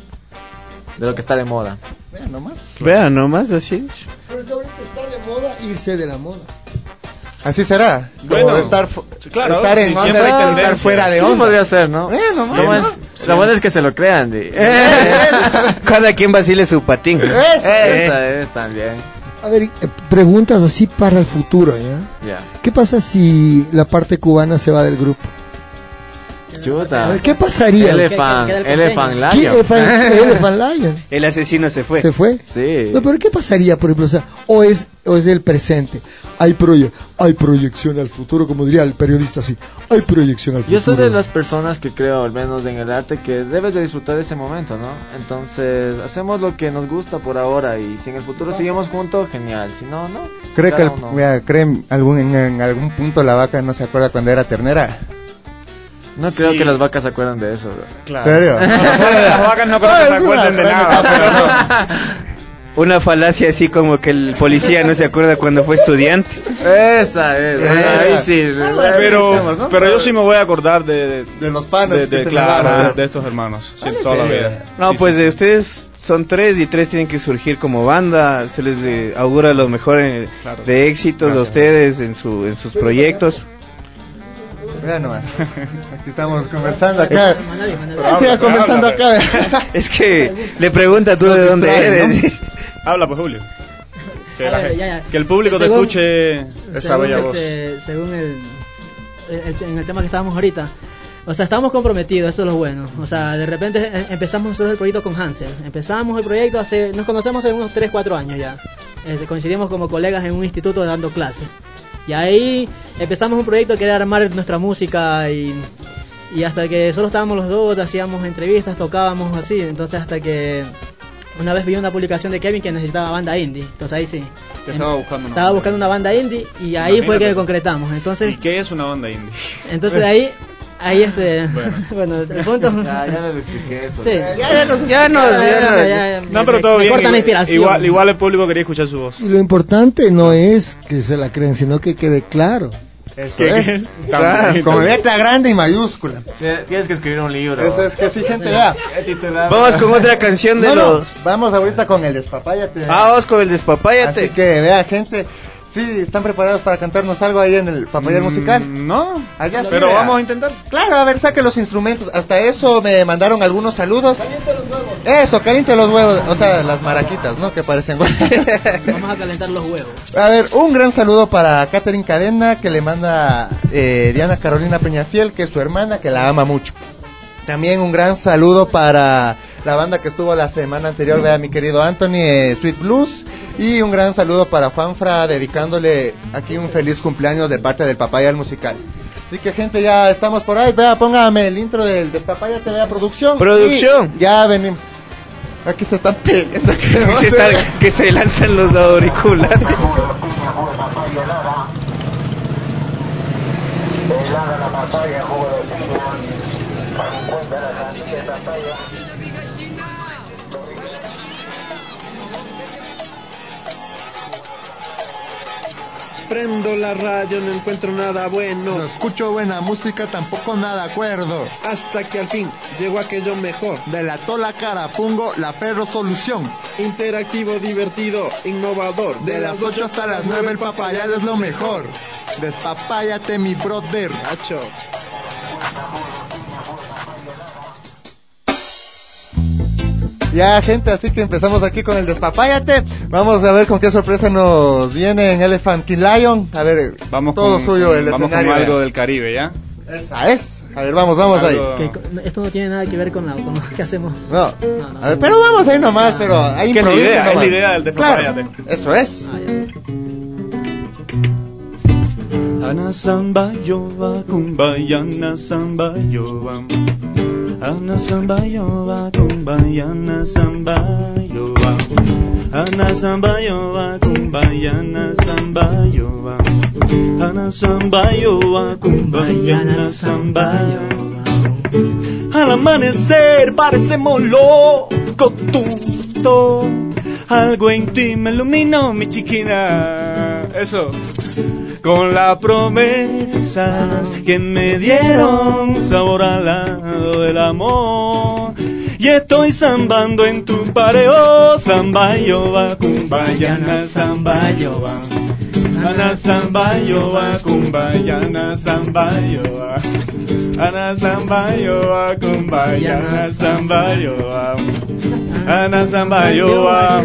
de lo que está de moda. Vean nomás. Vean nomás, así. Pero es que ahorita está de moda irse de la moda. Así será. Como Bueno, estar, claro, estar en sí, onda, siempre hay estar tendencia. fuera de Sí, onda. podría ser, ¿no? Eh, nomás, Lo bueno ¿no? es- Lo bueno es que se lo crean. De... Cada quien vacile su patín. Esa es también. A ver, eh, preguntas así para el futuro, ¿ya? Ya. ¿Qué pasa si la parte cubana se va del grupo? Chuta. A ver, ¿qué pasaría? Elephant, ¿Qué- qué- qué- Elephant ¿Qué- Lion. Elephant- Elephant Lion. El asesino se fue. ¿Se fue? Sí. No, pero ¿qué pasaría, por ejemplo? O sea, o es, o es el presente. Hay, proye hay proyección al futuro, como diría el periodista, así. Hay proyección al futuro. Yo soy de las personas que creo, al menos en el arte, que debes de disfrutar ese momento, ¿no? Entonces, hacemos lo que nos gusta por ahora, y si en el futuro seguimos juntos, genial. Si no, no. ¿Cree que Cada el- uno. mira, creen algún, en, en algún punto la vaca no se acuerda cuando era ternera? No creo Sí. que las vacas se acuerdan de eso, bro. Claro. ¿Serio? Las vacas no creo que Ah, se es acuerden una de nada, pero no. Una falacia así como que el policía no se acuerda cuando fue estudiante. Esa es. Ahí sí. Pero, pero yo sí me voy a acordar de, de, De los panas de, que de- se claro, llevaban. de, de estos hermanos, sí, toda la sí. vida. No, Sí, pues sí, de sí. ustedes son tres y tres tienen que surgir como banda. Se les eh, augura lo mejor eh, Claro. de éxitos a Gracias. ustedes en, su, en sus proyectos. Vean nomás. Aquí estamos conversando acá. Mandale, mandale. Pero Siga habla, conversando habla, acá. Es que le pregunta tú Nos de dónde distraen, eres. Habla pues, Julio. Que, A la ver, gen- ya, ya. que el público te Según- escuche esa según bella voz. este, según el, el- en el tema que estábamos ahorita, o sea, estamos comprometidos, eso es lo bueno. O sea, de repente eh, empezamos nosotros el proyecto con Hansel. Empezamos el proyecto hace, nos conocemos hace unos tres cuatro años ya. Este, coincidimos como colegas en un instituto dando clases. Y ahí empezamos un proyecto que era armar nuestra música y, y hasta que solo estábamos los dos, hacíamos entrevistas, tocábamos así. Entonces hasta que una vez vi una publicación de Kevin que necesitaba banda indie. Entonces ahí sí. Que estaba buscando una Estaba banda. buscando una banda indie y ahí fue Imagínate. que concretamos. Entonces, ¿Y qué es una banda indie? entonces ahí, ahí este, Bueno. bueno, el punto. Ya, ya les expliqué eso. Sí. Ya, ya nos, ya nos, Ya, ya nos- ya, ya, No, me- pero todo me bien. cortan la Igual, inspiración. igual, igual el público quería escuchar su voz. Y lo importante no es que se la crean, sino que quede claro. Eso ¿Qué, es. qué? Claro, con letra grande y mayúscula. Tienes que escribir un libro. Eso es que sí, gente, vea. Vamos con otra canción de No, no, los... vamos ahorita con el Despapáyate. Ah, vamos con el Despapáyate. Así que vea, gente, sí, ¿están preparados para cantarnos algo ahí en el Papayal Mm, musical? No, Allá sí, pero vea. vamos a intentar. Claro, a ver, saque los instrumentos. Hasta eso me mandaron algunos saludos. Eso, caliente los huevos. O sea, las maraquitas, ¿no? Que parecen huevos. Vamos a calentar los huevos. A ver, un gran saludo para Catherine Cadena, que le manda eh, Diana Carolina Peñafiel, que es su hermana, que la ama mucho. También un gran saludo para la banda que estuvo la semana anterior, vea, mi querido Anthony, eh, Sweet Blues. Y un gran saludo para Juanfra, dedicándole aquí un feliz cumpleaños de parte del Papayal musical. Así que, gente, ya estamos por ahí. Vea, póngame el intro del Despapáyate, vea, producción. Producción. Y ya venimos. Aquí se están pidiendo que, no se sé. está- que se lanzan los auriculares. Prendo la radio, no encuentro nada bueno. No escucho buena música, tampoco nada acuerdo. Hasta que al fin llegó aquello mejor. Delató la cara, pongo la perro solución. Interactivo, divertido, innovador. De las ocho hasta las nueve el Papayal es lo mejor. Despapáyate, mi brother. Nacho. Ya, gente, así que empezamos aquí con el Despapáyate. Vamos a ver con qué sorpresa nos viene en Elephant King Lion. A ver, Vamos todo con, suyo el vamos escenario. con algo vea. del Caribe, ¿ya? Esa es. A ver, vamos, vamos Algo- ahí. Que esto no tiene nada que ver con, la, con lo que hacemos. No, No, no. a ver, pero vamos ahí nomás, pero hay Que es la improviso idea, es nomás. la idea del Despapáyate. Claro, eso es. Ah, ya. Ana samba yoba kumbayana samba yoba. Ana samba yoba kumbayana samba yoba. Ana samba yoba kumbayana samba yoba. Ana samba yoba kumbayana samba yoba. Al amanecer parecemos locos tú. Algo en ti me iluminó, mi chiquina. Eso. Con la promesa que me dieron sabor al lado del amor. Y estoy zambando en tu pareo, samba yoba, kumbayana, samba yoba. Ana samba yoba, kumbayana, samba yoba. Ana samba yoba, kumbayana, samba yoba. Ana samba yoba.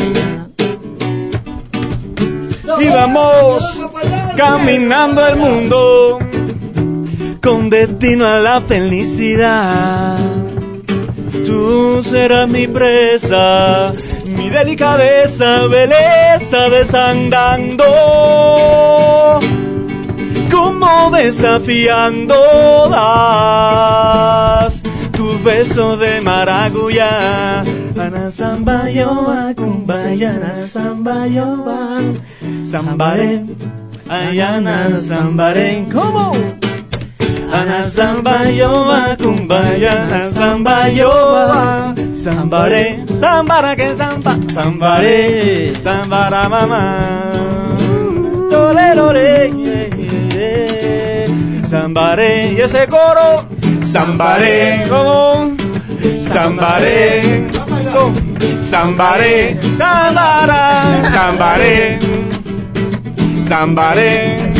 Y vamos caminando el mundo con destino a la felicidad. Tú serás mi presa, mi delicadeza, belleza desandando, como desafiando das tus besos de maracuyá. Ana samba yoba, kumbayana samba yoba. Sambaré, ayana sambaré, ¿cómo? Ana samba yoba, kumbayana samba yoba. Sambaré, sambara que samba, sambaré, sambara mamá. Tolerore, sambaré, y ese coro, sambaré, ¿cómo? Sambaré, ¿cómo? Sambaré, sambara, sambaré. Zambaré.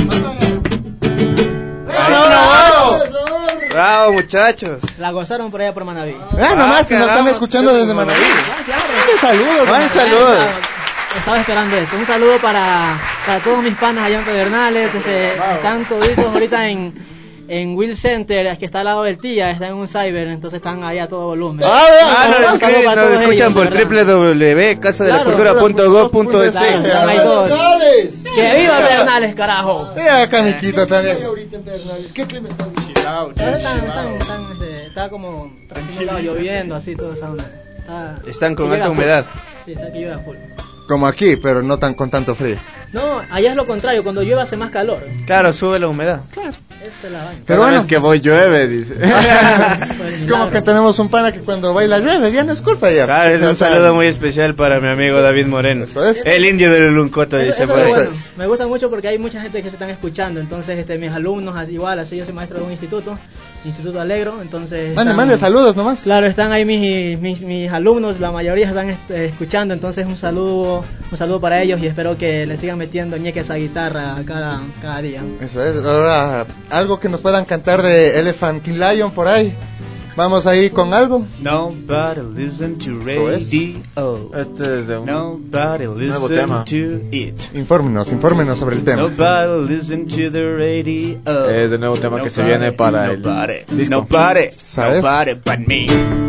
¡Bravo! ¡Bravo, muchachos! La gozaron por allá por Manaví. Ah, nomás que nos están escuchando desde Manaví. Mande saludos. Buen saludo. Estaba esperando eso. Un saludo para, para todos mis panas allá en Pedernales. Este, están toditos ahorita en, en Will Center, es que está al lado del Tía, está en un cyber, entonces están ahí a todo volumen. Ah, Un nos, saludo para nos todos escuchan ellos, por de verdad. doble u doble u doble u punto casa de la cultura punto gov punto es. Claro, están ahí todos. ¡Que viva Pedernales, carajo! Mira acá, Miquito, también. ¿Qué clima está? Están, están, están, este, está como tranquilo, lloviendo, así, toda esa onda. Está- Están con que llega alta full. humedad. Sí, está que llueve a full. Como aquí, pero no tan con tanto frío. No, allá es lo contrario, cuando llueve hace más calor. Claro, sube la humedad. Es Esa es la vaina. Pero bueno, es que voy llueve, dice. Es como que tenemos un pana que cuando baila llueve, ya no es culpa ya. Claro, es un saludo muy especial para mi amigo David Moreno. Eso es. El indio del Uluncoto, Eso, dice eso por es ahí. bueno. Me gusta mucho porque hay mucha gente que se están escuchando. Entonces, este, mis alumnos, así, igual, así yo soy maestro de un instituto, Instituto Alegro. Entonces, Mande, están, mande saludos nomás. Claro, están ahí mis, mis, mis alumnos, la mayoría están este, escuchando. Entonces, un saludo, un saludo para ellos y espero que le sigan metiendo ñeques a guitarra cada, cada día. Eso es. Ahora, algo que nos puedan cantar de Elephant King Lion por ahí. Vamos ahí con algo. Nobody listen to Eso es. radio. Este es de un Nobody nuevo listen tema. to it. Infórmenos, infórmenos sobre el tema. Nobody listen to the radio. Es el nuevo tema que se viene para el Nobody, disco. nobody, ¿Sabes? nobody but me.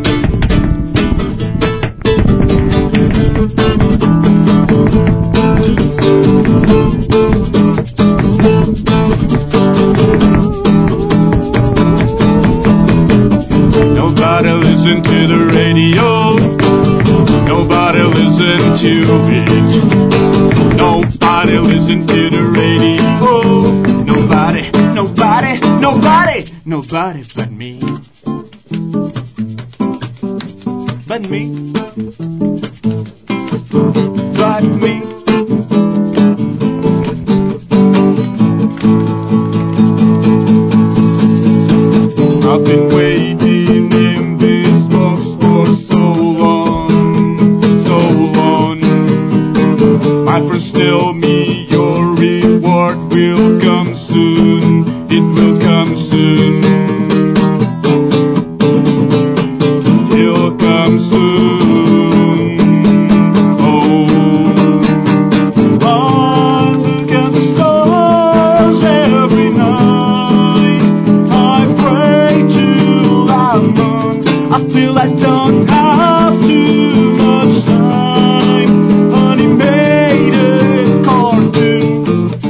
Nobody listen to the radio. Nobody listen to it. Nobody listen to the radio. Nobody, nobody, nobody, nobody but me. But me. But me. I've been waiting in this box for so long, so long. My friends tell me your reward will come soon, it will come soon. It'll come soon. Oh, I look at the stars every night. I pray to I'm I feel I don't have too much time. Animated cartoon.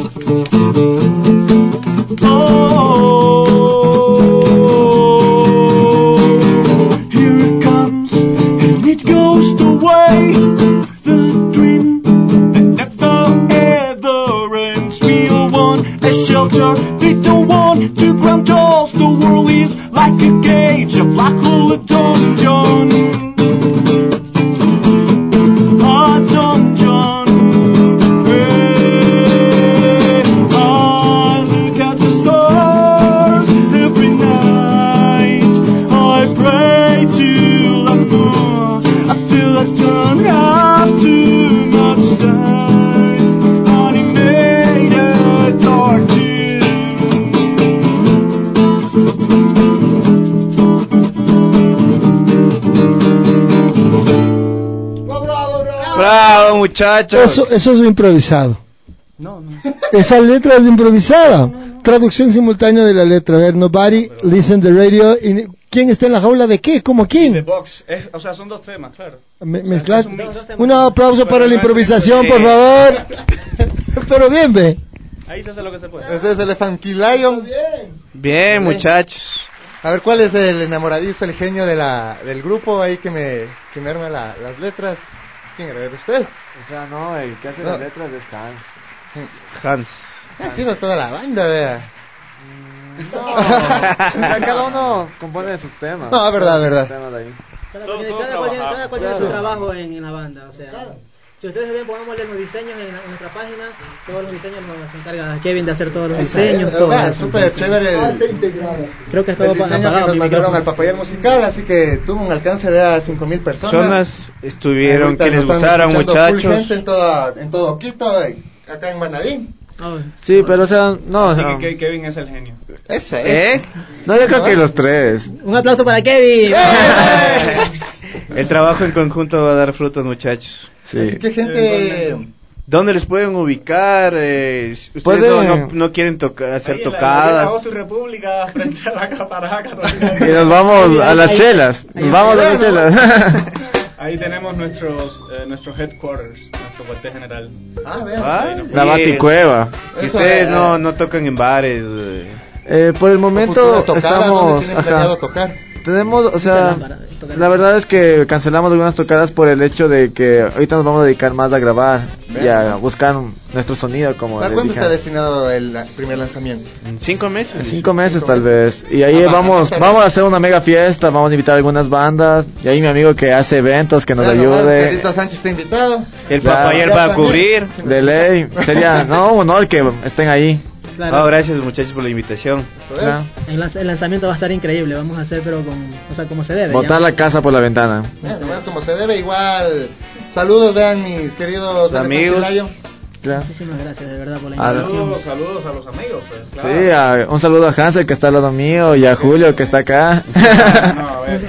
Oh, here it comes and it goes away. The dream that never ever ends. We all want a shelter. They don't want to grant us. The world is like a cage, a black hole, a dungeon. A dungeon. Hey, I look at the stars every night. I pray to l'amour. I feel I don't have too much time. Animated cartoon. Bravo, muchachos. Eso, eso es improvisado. No, no. Esa letra es improvisada. Traducción simultánea de la letra. A ver, nobody listen the radio. Y- ¿Quién está en la jaula de qué? ¿Cómo The quién? Box. Es, o sea, son dos temas, claro. Me- O sea, mezclar- es un mix. Un aplauso para la improvisación, por favor. Pero bien, ve. Ahí se hace lo que se puede. Ese es Elephant King Lion. Bien, muchachos. A ver, ¿cuál es el enamoradizo, el genio de la, del grupo ahí que me, que me arma la- las letras? ¿Quién era? ¿Era usted? O sea, no, el que hace No. las letras es Hans. Hans. Ha sido toda la banda, vea. No, o sea, cada uno compone sus temas. No, verdad, Sus verdad. temas de ahí. Cada Todo- cual, todo cada cual tiene, trabajado. cada cual tiene su Claro. trabajo en, en la banda, o sea, si ustedes ven, pongámosle los diseños en, la- en nuestra página, todos los diseños nos se encarga Kevin de hacer todos los Esa diseños, es, todo verdad, eso. súper chévere el, Creo que es el todo pa- diseño que apagado, nos mi mandaron micrófono. al Papayal Musical, así que tuvo un alcance de a cinco mil personas. Personas estuvieron Ahorita que les nos están gustaron, escuchando full muchachos. gente en, toda, en todo Quito, eh, acá en Manaví. Oh, Sí, pero o sea, no, o Así sea, que Ke- Kevin es el genio. Ese ¿eh? es. No, yo creo que los tres. un aplauso para Kevin. El trabajo en conjunto va a dar frutos, muchachos. Así Sí. que gente... ¿Dónde les pueden ubicar? Eh, si ustedes Pueden- no, no, no quieren toca- hacer Ahí en la- tocadas. en la Voz y República, frente a la Caparaca. Y nos vamos Ahí, a las ahí, chelas. ahí, Nos vamos a ahí, las bueno. chelas. Ahí tenemos nuestros eh, nuestros headquarters, nuestro cuartel general. Ah, vean. Ah, La y- Baticueva. Y Eso, ustedes eh, no, no tocan en bares. eh. Eh, por el momento Futuras tocadas, ¿dónde estamos. tienen Ajá, planeado tocar? tenemos, o Mucha sea, lámpara y todo. tocar. La verdad es que cancelamos algunas tocadas por el hecho de que ahorita nos vamos a dedicar más a grabar y a buscar nuestro sonido, como ¿Para les cuándo dije está antes. destinado el la- primer lanzamiento? En cinco meses. En cinco meses Cinco tal meses. vez. Y ahí Ah, vamos bastante. vamos a hacer una mega fiesta, vamos a invitar a algunas bandas. Y ahí mi amigo que hace eventos, que nos Bueno, más, ayude. Carlito Sánchez está invitado. El Claro. Papayal Ya va a también. cubrir. De ley. Sería, no, un honor que estén ahí. Claro. Oh, gracias muchachos por la invitación. Eso es. Claro. El, lanz- el lanzamiento va a estar increíble, vamos a hacer pero con, o sea, como se debe. Botar ya. la casa por la ventana. Eh, nomás como se debe, igual. Saludos, vean mis queridos Amigos. Layo. Claro. Muchísimas gracias de verdad por la Ah, invitación. Saludos, saludos a los amigos, pues, claro. Sí, a- un saludo a Hansel que está al lado mío y a Julio que está acá. No, a ver.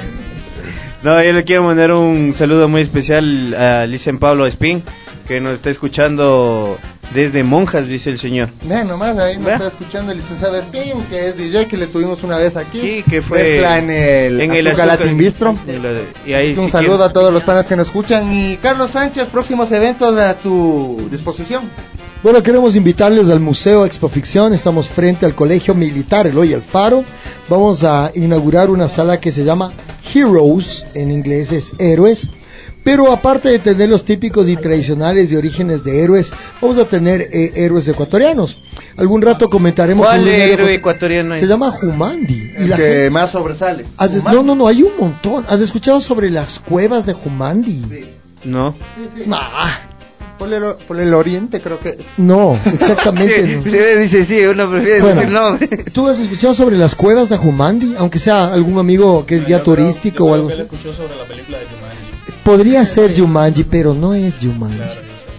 No, yo le quiero mandar un saludo muy especial a Licen Pablo Espín, que nos está escuchando desde Monjas, dice el señor. Vean nomás, ahí nos Vea. está escuchando el licenciado Spin, que es D J, que le tuvimos una vez aquí. Sí, que fue Mezcla en el, en el Azúcar Azúcar Latin Bistro. Y ahí Un si saludo quieren- a todos los panas que nos escuchan. Y Carlos Sánchez, próximos eventos a tu disposición. Bueno, queremos invitarles al Museo Expoficción. Estamos frente al Colegio Militar Eloy Alfaro. Vamos a inaugurar una sala que se llama Heroes, en inglés es héroes. Pero aparte de tener los típicos y tradicionales de orígenes de héroes, vamos a tener eh, héroes ecuatorianos. Algún rato comentaremos ¿Cuál sobre un héroe ecuatoriano es? Se llama Jumandi. El la que gente- más sobresale. ¿Has es- Humano. no, no, no, hay un montón. ¿Has escuchado sobre las cuevas de Jumandi? No. Nah, Por el, por el oriente, creo que es. no, exactamente. Sí, no. sí, dice sí, uno prefiere Bueno. decir nombre. ¿Tú has escuchado sobre las cuevas de Jumandi? Aunque sea algún amigo que es guía Yo creo- turístico yo o creo algo que él así. escuchó sobre la película de Jumanji. Podría ser Jumanji, pero no es Jumanji. Claro, yo sé.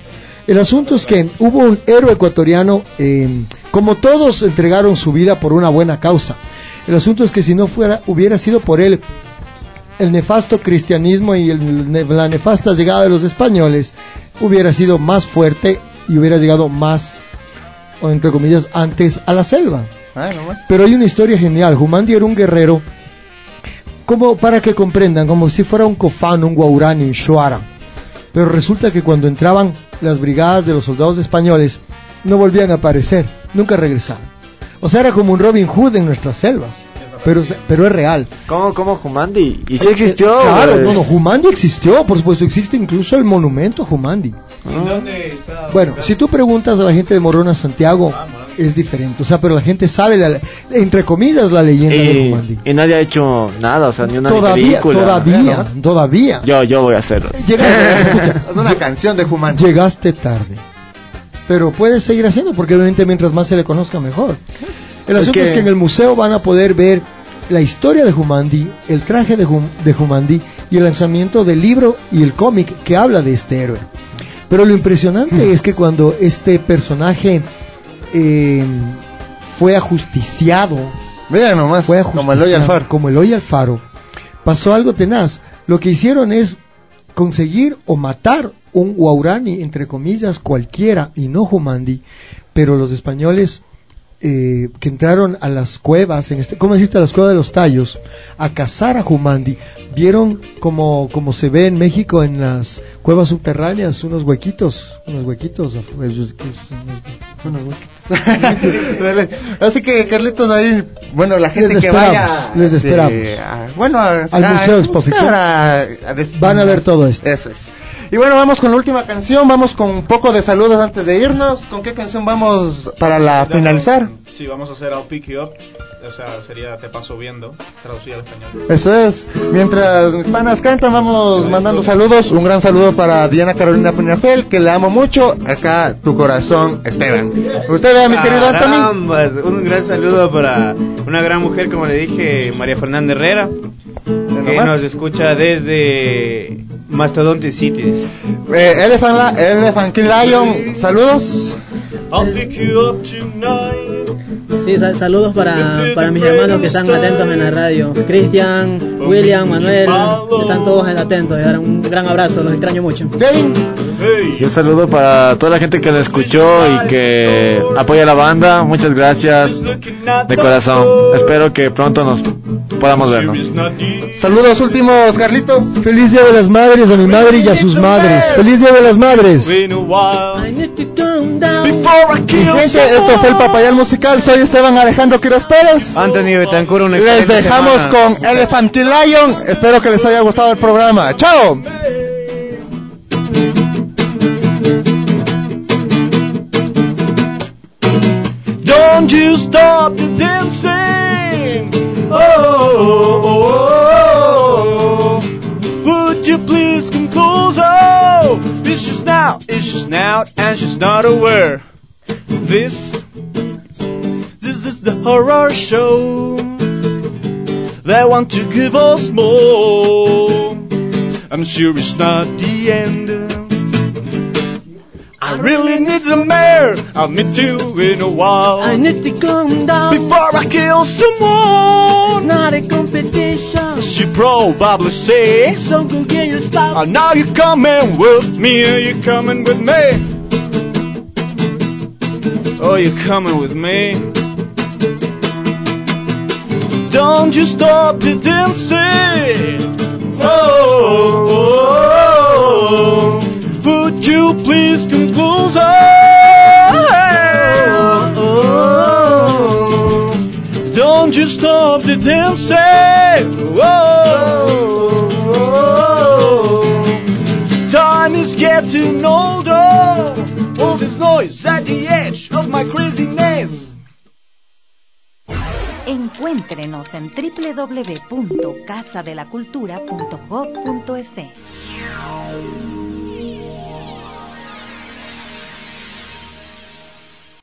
El asunto es que hubo un héroe ecuatoriano, eh, como todos entregaron su vida por una buena causa. El asunto es que si no fuera, hubiera sido por él, el nefasto cristianismo y el ne- la nefasta llegada de los españoles hubiera sido más fuerte y hubiera llegado más, o entre comillas, antes a la selva. Ah, nomás. Pero hay una historia genial. Jumandi era un guerrero, como para que comprendan, como si fuera un cofano, un guaurani, un shuara. Pero resulta que cuando entraban las brigadas de los soldados españoles, no volvían a aparecer, nunca regresaban. O sea, era como un Robin Hood en nuestras selvas. Pero, pero es real. ¿Cómo, cómo Jumandi? ¿Y si existió? Claro, pues? no, no, Jumandi existió, por supuesto, existe incluso el monumento a Jumandi. ¿Y dónde está? Bueno, si tú preguntas a la gente de Morona, Santiago, es diferente. O sea, pero la gente sabe, la, entre comillas, la leyenda de Y, Jumandi. y nadie ha hecho nada, o sea, ni una Todavía, película. todavía, todavía. Yo, yo voy a hacerlo. Llegaste, escucha, Es una canción de Jumanji. llegaste tarde. Pero puedes seguir haciendo, porque obviamente mientras más se le conozca, mejor. El Es asunto que- es que en el museo van a poder ver la historia de Jumandi, el traje de, Jum- de Jumandi y el lanzamiento del libro y el cómic que habla de este héroe. Pero lo impresionante es que cuando este personaje eh, fue ajusticiado, Vean nomás, fue como el hoy ajusticiado, Alfaro. como Eloy Alfaro, pasó algo tenaz. Lo que hicieron es conseguir o matar un guaurani, entre comillas, cualquiera, y no Jumandi, pero los españoles eh, que entraron a las cuevas, en este, ¿cómo decirte? A las cuevas de los Tallos, a cazar a Jumandi, vieron como, como se ve en México en las cuevas subterráneas, unos huequitos, unos huequitos, unos huequitos. Así que, Carlitos, ahí, bueno, la gente Les que esperamos, vaya. les este, esperamos. a- bueno, a- Al a- Museo a Expoficción. buscar a- a des- Van a ver todo esto. Eso es. Y bueno, vamos con la última canción. Vamos con un poco de saludos antes de irnos. ¿Con qué canción vamos para la finalizar? Sí, vamos a hacer I'll Pick You Up. O sea, sería Te paso viendo, traducida al español. Eso es. Mientras mis panas cantan, vamos mandando saludos. Un gran saludo para Diana Carolina Pinafel, que le amo mucho. Acá tu corazón, Esteban. Usted, mi querido Anthony. Carambas, un gran saludo para una gran mujer, como le dije, María Fernanda Herrera, que nomás. nos escucha desde Mastodonte City. Eh, Elephant, La- Elephant King Lion, saludos. I'll pick you up tonight. Sí, sal- saludos para, para mis hermanos que están atentos en la radio. Cristian, William, Manuel, están todos atentos. Y ahora un gran abrazo, los extraño mucho. Y un saludo para toda la gente que lo escuchó y que apoya a la banda. Muchas gracias de corazón. Espero que pronto nos podamos vernos. Saludos últimos, Carlitos. Feliz Día de las Madres a mi madre y a sus madres. Feliz Día de las Madres. Been a while. I need Y gente, esto fue el Papayal Musical. Soy Esteban Alejandro Quiroz Pérez. Anthony Betancourt, un Les dejamos semana. con Elephant Lion. Espero que les haya gustado el programa. ¡Chao! Don't you stop the dancing. Oh, oh, oh, oh. Would you please come closer? It's just now, it's just now, and she's not aware. This, this is the horror show. They want to give us more. I'm sure it's not the end. I really need some air. I'll meet you in a while. I need to calm down before I kill someone. It's not a competition. She probably say, so go get your stuff. And now you're coming with me. You're coming with me. Oh, you're coming with me. Don't you stop the dancing. Oh, oh, oh. Would you please come closer? Oh, oh, oh. Don't you stop the dancing. Oh, oh, oh. Time is getting older. All this noise at the edge of my craziness. Encuéntrenos en doble u doble u doble u punto casa de la cultura punto gob punto es.